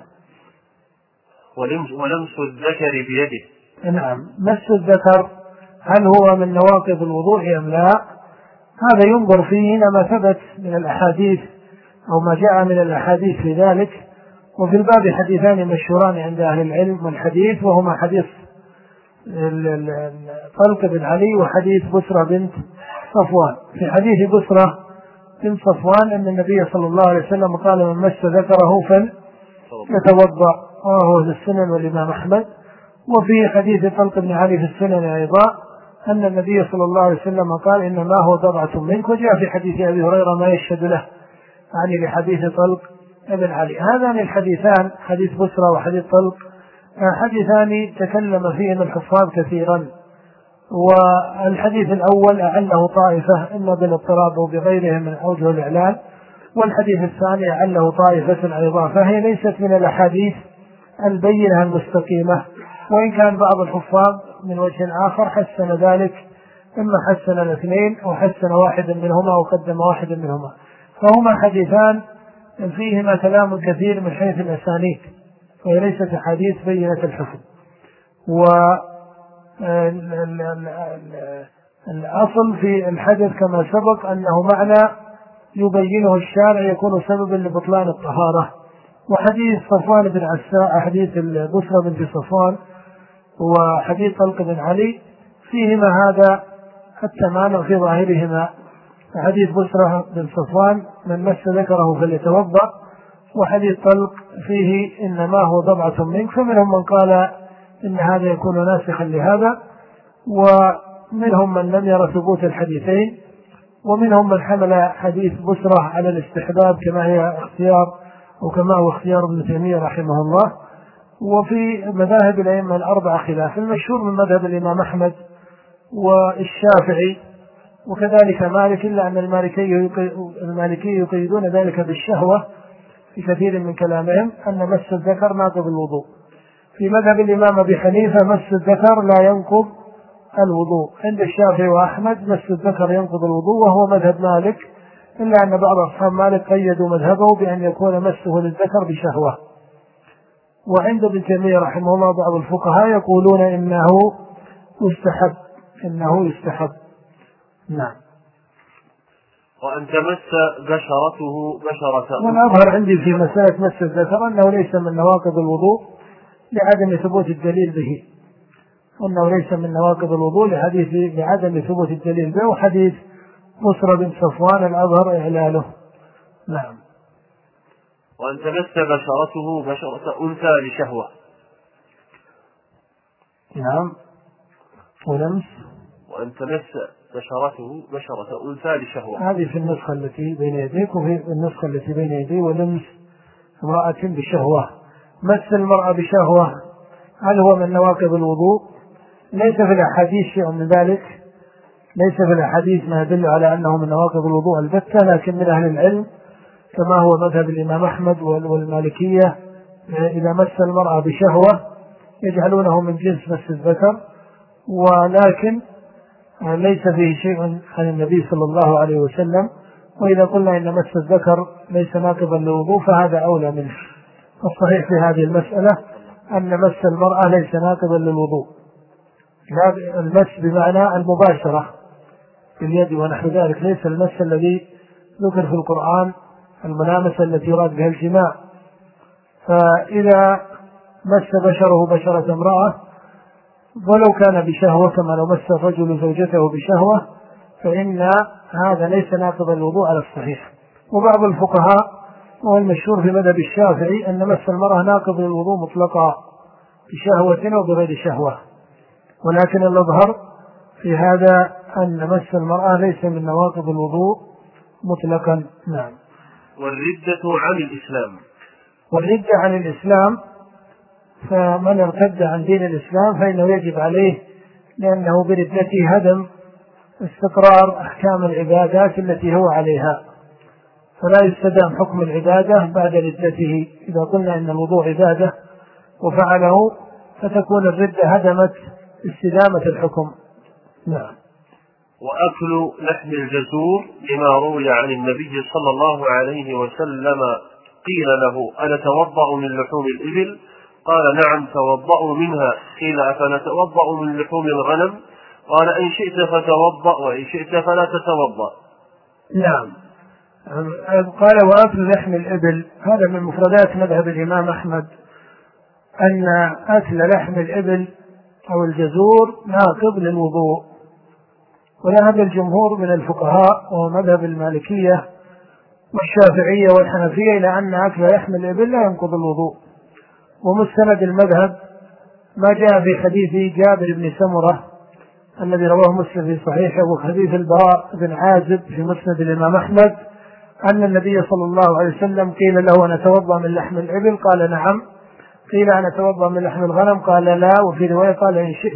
ولمس الذكر بيده. نعم. مس الذكر هل هو من نواقض الوضوء أم لا؟ هذا ينظر فيه إلى ما ثبت من الأحاديث أو ما جاء من الأحاديث في ذلك. وفي الباب حديثان مشهوران عند أهل العلم والحديث، وهما حديث طلق بن علي وحديث بسرة بنت صفوان. في حديث بسرة بنت صفوان أن النبي صلى الله عليه وسلم قال: من مس ذكره فليتوضأ، رواه أهل السنن والإمام أحمد. وفي حديث طلق بن علي في السنن أيضا أن النبي صلى الله عليه وسلم قال: إنما هو بضعة منك. وجاء في حديث أبي هريرة ما يشهد له، يعني لحديث طلق بن علي. هذان الحديثان، حديث بسرة وحديث طلق، حديثان تكلم فيهما الحفاظ كثيرا. والحديث الأول أعله طائفة إما بالاضطراب أو بغيره من أوجه الإعلان، والحديث الثاني أعله طائفة أيضا، فهي ليست من الأحاديث البينة المستقيمة، وإن كان بعض الحفاظ من وجه آخر حسن ذلك، إما حسن الاثنين أو حسن واحد منهما وقدم واحد منهما. فهما حديثان فيهما كلام كثير من حيث الأسانيد، وهي ليست حديث بينة الحكم. والأصل في الحدث كما سبق أنه معنى يبينه الشارع يكون سببا لبطلان الطهارة. وحديث صفوان بن عساء، حديث بسرة بنت صفوان وحديث طلق بن علي فيهما هذا التمانع في ظاهرهما. حديث بسرة بن صفوان: من مس ذكره فليتوضأ، وحديث طلق فيه: إنما هو ضبعة منك. فمنهم من قال إن هذا يكون ناسخا لهذا، ومنهم من لم يرى ثبوت الحديثين، ومنهم من حمل حديث بسرة على الاستحباب كما هي اختيار أو كما هو اختيار ابن تيمية رحمه الله. وفي مذاهب الأئمة الأربعة خلاف. المشهور من مذهب الإمام أحمد والشافعي وكذلك مالك، إلا أن المالكي يقيدون ذلك بالشهوة في كثير من كلامهم، أن مس الذكر ناقض الوضوء. في مذهب الإمام أبي حنيفة مس الذكر لا ينقض الوضوء. عند الشافعي وأحمد مس الذكر ينقض الوضوء، وهو مذهب مالك، إلا أن بعض أصحاب مالك قيدوا مذهبه بأن يكون مسه للذكر بشهوة. وعند ابن تيمية رحمه الله بعض الفقهاء يقولون إنه يستحب إنه يستحب نعم. وأن تمس بشرته بشرة. والأظهر عندي في مسألة مس الذكر أنه ليس من نواقض الوضوء لعدم ثبوت الدليل به، أنه ليس من نواقض الوضوء لحديث لعدم ثبوت الدليل به. وحديث بسرة بن صفوان الأظهر إعلاله. نعم. وأن تمس بشرته بشرة أنثى لشهوة. نعم. ولمس وأن تمس بشرته بشرة أنثى لشهوة. هذه في النسخة التي بين يديك، وفي النسخة التي بين يدي: ولمس امرأة بشهوة. مس المرأة بشهوة هل هو من نواقض الوضوء؟ ليس في الأحاديث شيء من ذلك، ليس في الأحاديث ما يدل على أنه من نواقض الوضوء البتة، لكن من أهل العلم كما هو مذهب الإمام أحمد والمالكية إذا مس المرأة بشهوة يجعلونه من جنس مس الذكر، ولكن ليس فيه شيء عن النبي صلى الله عليه وسلم. وإذا قلنا إن مس الذكر ليس ناقضا للوضوء فهذا أولى منه. الصحيح في هذه المسألة أن مس المرأة ليس ناقضا للوضوء، لا المس بمعنى المباشرة باليد ونحو ذلك، ليس المس الذي ذكر في القرآن الملامسة التي يراد بها الجماع. فإذا مس بشره بشرة امرأة ولو كان بشهوة كما لو مس الرجل زوجته بشهوة فإن هذا ليس ناقضا للوضوء على الصحيح. وبعض الفقهاء والمشهور في مذهب الشافعي أن مس المرأة ناقض للوضوء مطلقا بشهوة أو بغير شهوة، ولكن الأظهر في هذا أن مس المرأة ليس من نواقض الوضوء مطلقا. نعم. والردة عن الإسلام. والردة عن الإسلام، فمن ارتد عن دين الإسلام فإنه يجب عليه، لأنه بردته هدم استقرار أحكام العبادات التي هو عليها، فلا يستدام حكم العبادة بعد ردته. إذا قلنا إن الوضوء عبادة وفعله فتكون الردة هدمت استدامة الحكم. نعم. وأكل لحم الجزور لما روي عن النبي صلى الله عليه وسلم قيل له: أنا توضأ من لحوم الإبل؟ قال: نعم توضأوا منها. قيل: أفنتوضأ من لحوم الغنم؟ قال: إن شئت فتوضأ وإن شئت فلا تتوضأ. نعم. قال: وأكل لحم الإبل، هذا من مفردات مذهب الإمام أحمد، أن أكل لحم الإبل أو الجزور ناقض للوضوء. وذهب الجمهور من الفقهاء ومذهب المالكية والشافعية والحنفية إلى أن أكل لحم الإبل لا ينقض الوضوء. ومستند المذهب ما جاء في حديث جابر بن سمرة الذي رواه مسلم في صحيحه، وحديث البراء بن عازب في مسند الإمام أحمد، أن النبي صلى الله عليه وسلم قيل له: أنا أتوضأ من لحم الإبل؟ قال: نعم. قيل: أنا أتوضأ من لحم الغنم؟ قال: لا. وفي رواية قال: إن شئت.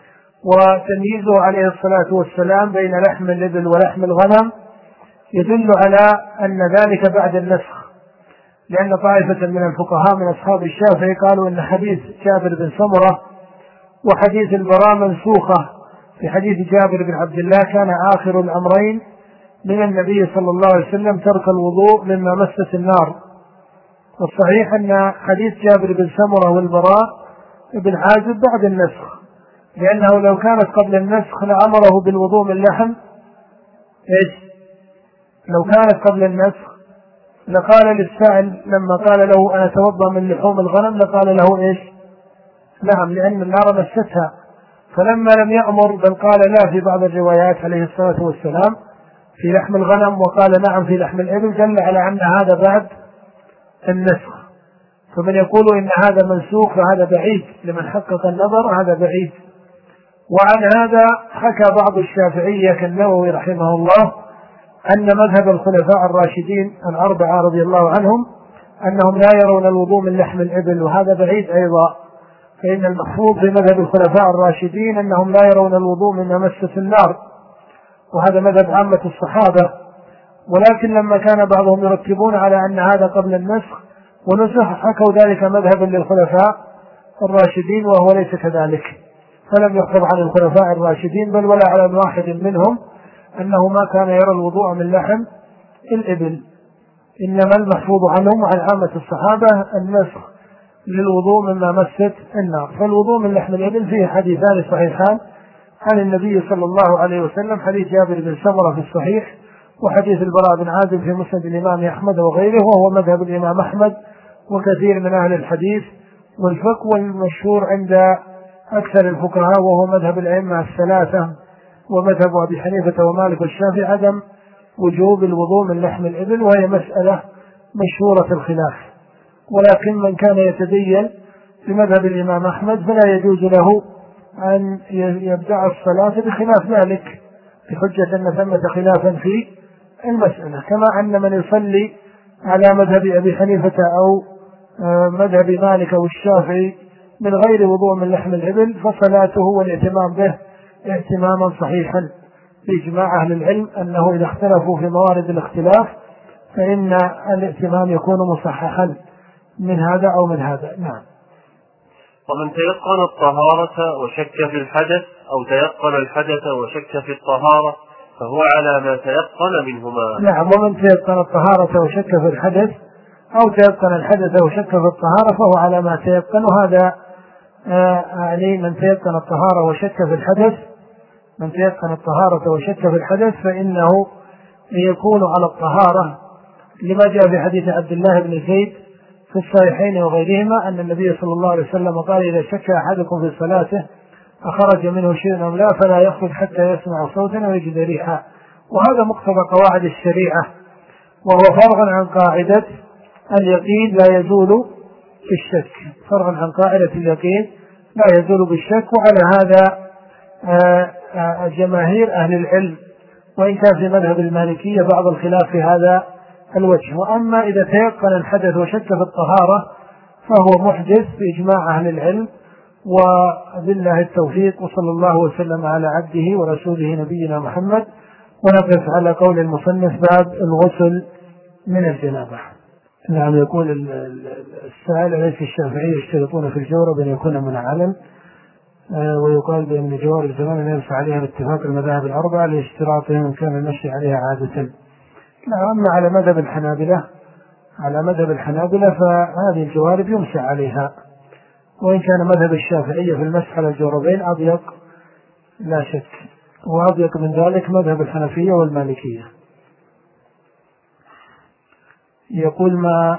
وتمييزه عليه الصلاة والسلام بين لحم الإبل ولحم الغنم يدل على أن ذلك بعد النسخ، لأن طائفة من الفقهاء من أصحاب الشافعي قالوا إن حديث جابر بن سمرة وحديث البراء منسوخة. في حديث جابر بن عبد الله كان آخر الأمرين من النبي صلى الله عليه وسلم ترك الوضوء مما مست النار. والصحيح أن حديث جابر بن سمرة والبراء بن عازب بعد النسخ، لأنه لو كانت قبل النسخ لأمره بالوضوء من لحم إيش؟ لو كانت قبل النسخ لقال للسائل لما قال له: أنا أتوضأ من لحوم الغنم؟ لقال له: إيش؟ نعم، لأن النار مستها. فلما لم يأمر بل قال لا في بعض الروايات عليه الصلاة والسلام في لحم الغنم وقال نعم في لحم الإبل، دل على أن هذا بعد النسخ. فمن يقول إن هذا منسوخ فهذا بعيد، لمن حقق النظر هذا بعيد. وعن هذا حكى بعض الشافعية كالنووي رحمه الله أن مذهب الخلفاء الراشدين الأربعة رضي الله عنهم أنهم لا يرون الوضوء من لحم الإبل، وهذا بعيد أيضا، فإن المحفوظ في مذهب الخلفاء الراشدين أنهم لا يرون الوضوء من مست النار، وهذا مذهب عامة الصحابة. ولكن لما كان بعضهم يرتبون على أن هذا قبل النسخ ونسخ حكوا ذلك مذهبا للخلفاء الراشدين، وهو ليس كذلك، فلم يحفظ عن الخلفاء الراشدين بل ولا على واحد منهم أنه ما كان يرى الوضوء من لحم الإبل، إنما المحفوظ عنهم وعن عامة الصحابة النسخ للوضوء مما مست النار. فالوضوء من لحم الإبل فيه حديثان صحيحان عن النبي صلى الله عليه وسلم، حديث جابر بن سمرة في الصحيح، وحديث البراء بن عازب في مسند الإمام أحمد وغيره، وهو مذهب الإمام أحمد وكثير من أهل الحديث والفقه، والمشهور عند أكثر الفقهاء وهو مذهب الأئمة الثلاثة ومذهب أبي حنيفة ومالك والشافعي عدم وجوب الوضوء من لحم الإبل، وهي مسألة مشهورة الخلاف. ولكن من كان يتدين بمذهب الإمام أحمد فلا يجوز له أن يبدأ الصلاة بخلاف ذلك بحجة أن ثمة خلافا في المسألة، كما أن من يصلي على مذهب أبي حنيفة أو مذهب مالك أو الشافعي من غير وضوء من لحم الإبل فصلاته والاهتمام به اهتماما صحيحا بإجماع أهل العلم أنه إذا اختلفوا في موارد الاختلاف فإن الاهتمام يكون مصححا من هذا أو من هذا. نعم. ومن تيقن الطهارة وشك في الحدث أو تيقن الحدث وشك في الطهارة فهو على ما تيقن منهما. نعم. ومن تيقن الطهارة وشك في الحدث أو تيقن الحدث وشك في الطهارة فهو على ما تيقن. وهذا يعني من تيقن الطهارة وشك في الحدث من تيقن الطهارة وشك في الحدث فإنه يكون على الطهارة، لما جاء في حديث عبد الله بن زيد في الصحيحين وغيرهما أن النبي صلى الله عليه وسلم قال: إذا شك أحدكم في صلاته أخرج منه شيء أم لا فلا يخرج حتى يسمع صوتا ويجد ريحا. وهذا مقتضى قواعد الشريعة، وهو فرع عن قاعدة اليقين لا يزول بالشك، فرع عن قاعدة اليقين لا يزول بالشك. وعلى هذا جماهير أهل العلم، وإن كان في مذهب المالكية بعض الخلاف في هذا الوجه. وأما إذا تيقن الحدث وشك في الطهارة فهو محدث بإجماع أهل العلم، وبالله التوفيق، وصلى الله وسلم على عبده ورسوله نبينا محمد. ونقف على قول المصنف: باب الغسل من الجنابة. نعم. يقول السائل: أليس الشافعية يشترطون في الجورب أن يكون منعلا؟ ويقال بأن جوار الزمان يمشي عليها باتفاق المذاهب الأربعة لاشتراطهم إن كان المشي عليها عادة. أما على مذهب الحنابلة على مذهب الحنابلة فهذه الجوارب يمشي عليها، وإن كان مذهب الشافعية في المسح على الجوربين أضيق لا شك، وأضيق من ذلك مذهب الحنفية والمالكية. يقول ما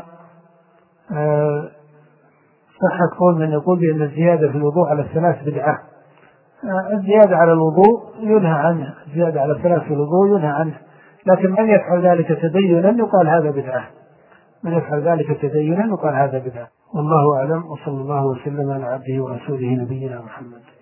صح قول من يقول بأن الزيادة في الوضوء على الثلاث بدعة. الزيادة على الوضوء ينهى عنه، الزيادة على الثلاث في الوضوء ينهى عنه، لكن من يفعل ذلك تدينا يقال هذا بدعة، من يفعل ذلك تدينا يقال هذا بدعة. والله أعلم، وصلى الله وسلم على عبده ورسوله نبينا محمد.